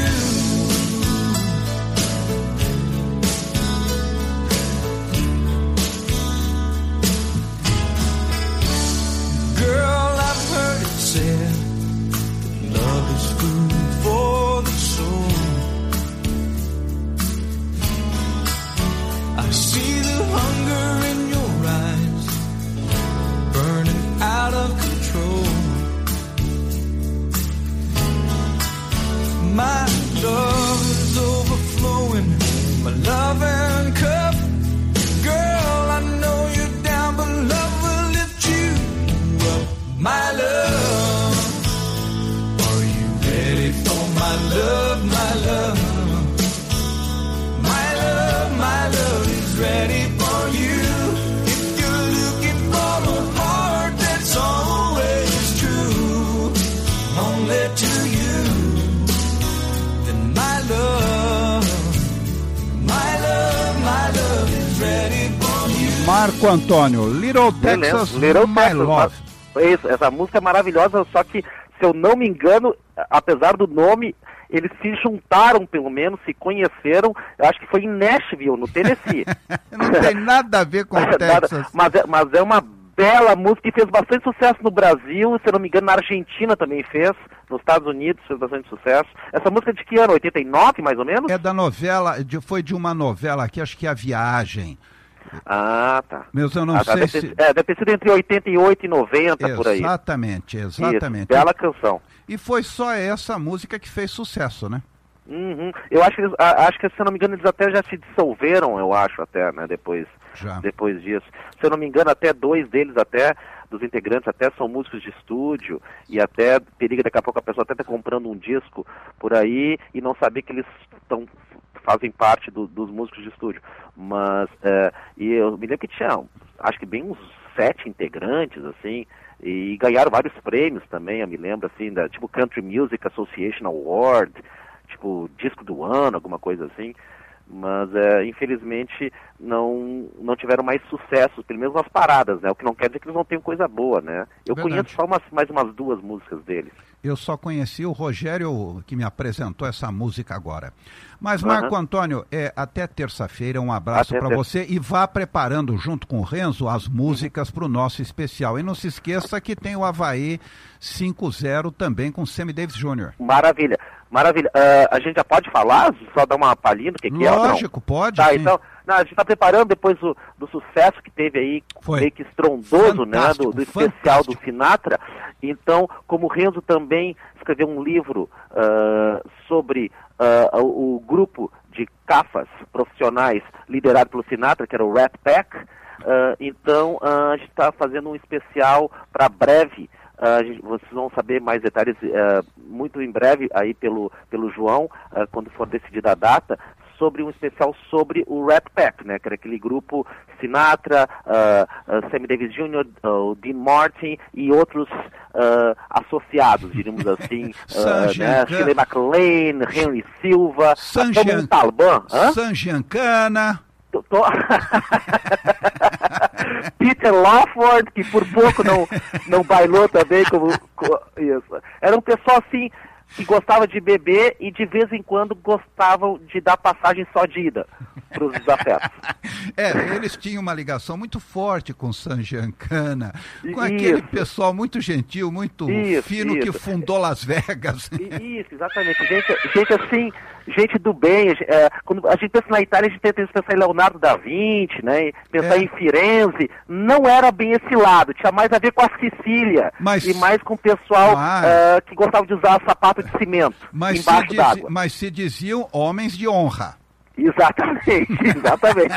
S6: Girl, I've heard it said that love is food for the soul. I see the hunger in your eyes, burning out of control. My love is overflowing, my love and cup. Girl, I know you're down, but love will lift you up. My love, are you ready for my love, my love? My love, my love is ready for you. If you're looking for a heart that's always true, only to you, then my love, my love, my love is ready for you.
S2: Marco Antônio, Little Texas,
S3: Little
S2: My
S3: Texas,
S2: Love.
S3: mas- Isso, essa música é maravilhosa, só que, se eu não me engano, apesar do nome, eles se juntaram, pelo menos, se conheceram, eu acho que foi em Nashville, no Tennessee.
S2: Não tem nada a ver com
S3: Nada,
S2: Texas.
S3: mas, é, mas é uma bela música e fez bastante sucesso no Brasil, se eu não me engano, na Argentina também fez, nos Estados Unidos fez bastante sucesso. Essa música é de que ano? oitenta e nove, mais ou menos?
S2: É da novela, de- foi de uma novela aqui, acho que é A Viagem.
S3: Ah, tá.
S2: Mas eu não
S3: Ah, tá,
S2: sei
S3: deve,
S2: se...
S3: ter, é, deve ter sido entre oitenta e oito e noventa, por aí.
S2: Exatamente, exatamente.
S3: Isso, bela canção.
S2: E foi só essa música que fez sucesso, né?
S3: Uhum. Eu acho que, eles, a- acho que, se eu não me engano, eles até já se dissolveram, eu acho, até, né, depois,
S2: Já.
S3: depois disso. Se eu não me engano, até dois deles até dos integrantes até são músicos de estúdio, e até periga daqui a pouco a pessoa até tá comprando um disco por aí e não saber que eles estão fazem parte do, dos músicos de estúdio. Mas, é, e eu me lembro que tinha, acho que bem uns sete integrantes, assim, e ganharam vários prêmios também, eu me lembro, assim, da, tipo Country Music Association Award, tipo disco do ano, alguma coisa assim. Mas, é, infelizmente, não, não tiveram mais sucesso, pelo menos nas paradas, né? O que não quer dizer que eles não tenham coisa boa, né? Eu
S2: Verdade.
S3: conheço só umas, mais umas duas músicas deles.
S2: Eu só conheci o Rogério, que me apresentou essa música agora. Mas, Marco
S3: Uhum.
S2: Antônio, é, até terça-feira, um abraço
S3: Até
S2: para
S3: ter-
S2: você e vá preparando, junto com o Renzo, as músicas para o nosso especial. E não se esqueça que tem o Havaí cinco zero também com Sammy Davis Júnior
S3: Maravilha, maravilha. Ah, a gente já pode falar? Só dar uma palhinha do que, que é? ou não?
S2: Lógico, pode.
S3: Tá,
S2: sim.
S3: então, não, a gente está preparando depois do, do sucesso que teve aí,
S2: Foi.
S3: meio que estrondoso, né,
S2: Fantástico,
S3: do, do especial
S2: fantástico.
S3: do Sinatra. Então, como o Renzo também escreveu um livro ah, sobre ah, o, o grupo de cafas profissionais liderado pelo Sinatra, que era o Rat Pack, ah, então ah, a gente está fazendo um especial para breve. Ah, a gente- vocês vão saber mais detalhes ah, muito em breve aí pelo, pelo João, ah, quando for decidida a data, sobre um especial sobre o Rat Pack, né, que era aquele grupo Sinatra, ah, ah, Sammy Davis Júnior, ah, o Dean Martin e outros ah, associados, diríamos assim, ah,
S2: Sanjian
S3: né,
S2: Khan.
S3: Shirley MacLaine, Henry Silva,
S2: Sanjian-
S3: todo um Talibã, hã?
S2: San Giancana.
S3: Tô- tô- Peter Lawford, que por pouco não, não bailou também, como, co- isso. Era um pessoal assim que gostava de beber e de vez em quando gostavam de dar passagem só de ida para os desafetos.
S2: É, eles tinham uma ligação muito forte com San Giancana, com
S3: Isso.
S2: aquele pessoal muito gentil, muito
S3: Isso,
S2: fino que
S3: isso.
S2: fundou Las Vegas.
S3: E- Isso, exatamente. Gente, gente assim, gente do bem. É, quando a gente pensa na Itália, a gente tenta pensar em Leonardo da Vinci, né? e Pensar
S2: É.
S3: em Firenze. Não era bem esse lado. Tinha mais a ver com a Sicília.
S2: Mas-
S3: E mais com o pessoal
S2: Mas-
S3: é, que gostava de usar sapato de cimento
S2: Mas se,
S3: embaixo
S2: dizi-
S3: d'água.
S2: mas se diziam homens de honra.
S3: Exatamente, exatamente.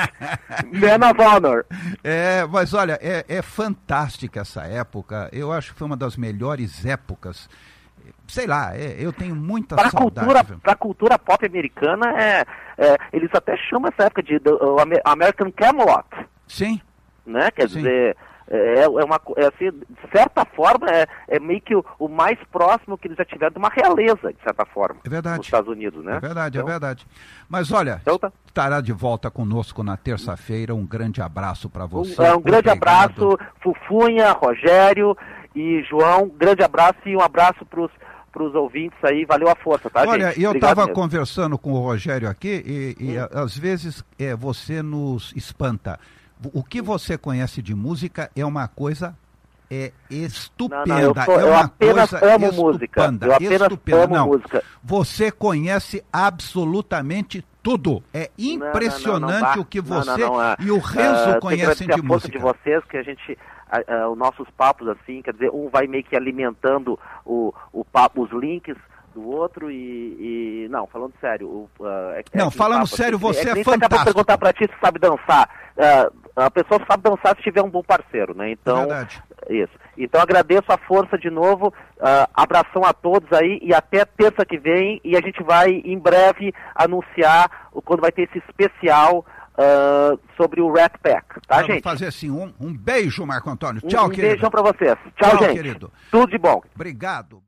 S3: Man of Honor.
S2: É, mas olha, é, é fantástica essa época. Eu acho que foi uma das melhores épocas. Sei lá, é, eu tenho muita
S3: Para a
S2: saudade.
S3: cultura,
S2: viu?
S3: pra cultura pop americana, é, é, eles até chamam essa época de do- o Amer- American Camelot.
S2: Sim,
S3: Né? Quer
S2: Sim.
S3: dizer, é, é uma co- é assim, de certa forma, é, é meio que o, o mais próximo que eles já tiveram de uma realeza, de certa forma,
S2: É verdade.
S3: nos Estados Unidos, né?
S2: é verdade,
S3: Então,
S2: é verdade. Mas olha,
S3: Então tá.
S2: estará de volta conosco na terça-feira. Um grande abraço para
S3: Um,
S2: você.
S3: é, um grande
S2: Obrigado.
S3: abraço, Fufunha, Rogério e João, grande abraço e um abraço para os ouvintes aí, valeu a força, tá,
S2: Olha,
S3: gente?
S2: eu
S3: Obrigado
S2: estava
S3: mesmo.
S2: conversando com o Rogério aqui e, e,
S3: Hum.
S2: a- às vezes é, você nos espanta. O que você conhece de música é uma coisa é estupenda.
S3: Não, não, eu sou-
S2: é
S3: eu
S2: uma
S3: apenas
S2: coisa
S3: amo música.
S2: estupenda,
S3: Eu apenas
S2: estupenda.
S3: amo
S2: Não,
S3: música.
S2: Você conhece absolutamente tudo. É
S3: Não, não, não,
S2: impressionante
S3: não dá.
S2: o que
S3: Não,
S2: você
S3: não, não, é.
S2: e o Renzo
S3: Ah, tem que
S2: conhecem
S3: agradecer
S2: de
S3: a força
S2: música.
S3: de vocês, que a gente, ah, ah, os nossos papos assim, quer dizer, um vai meio que alimentando o, o papo, os links do outro e, e- não, falando sério, o, ah, é- é
S2: Não,
S3: aquele
S2: falando
S3: papo,
S2: sério,
S3: assim,
S2: você
S3: que
S2: é
S3: nem se acaba de
S2: fantástico.
S3: perguntar pra ti se sabe dançar. Ah, a pessoa sabe dançar se tiver um bom parceiro, né? Então,
S2: Verdade.
S3: isso. Então agradeço a força de novo, ah, abração a todos aí e até terça que vem e a gente vai em breve anunciar o- quando vai ter esse especial ah, sobre o Rat Pack, tá,
S2: Vamos
S3: gente?
S2: fazer assim, um, um beijo, Marco Antônio.
S3: Um-
S2: Tchau,
S3: um
S2: querido.
S3: beijão pra vocês. Tchau,
S2: Tchau,
S3: gente.
S2: querido.
S3: Tudo de bom.
S2: Obrigado.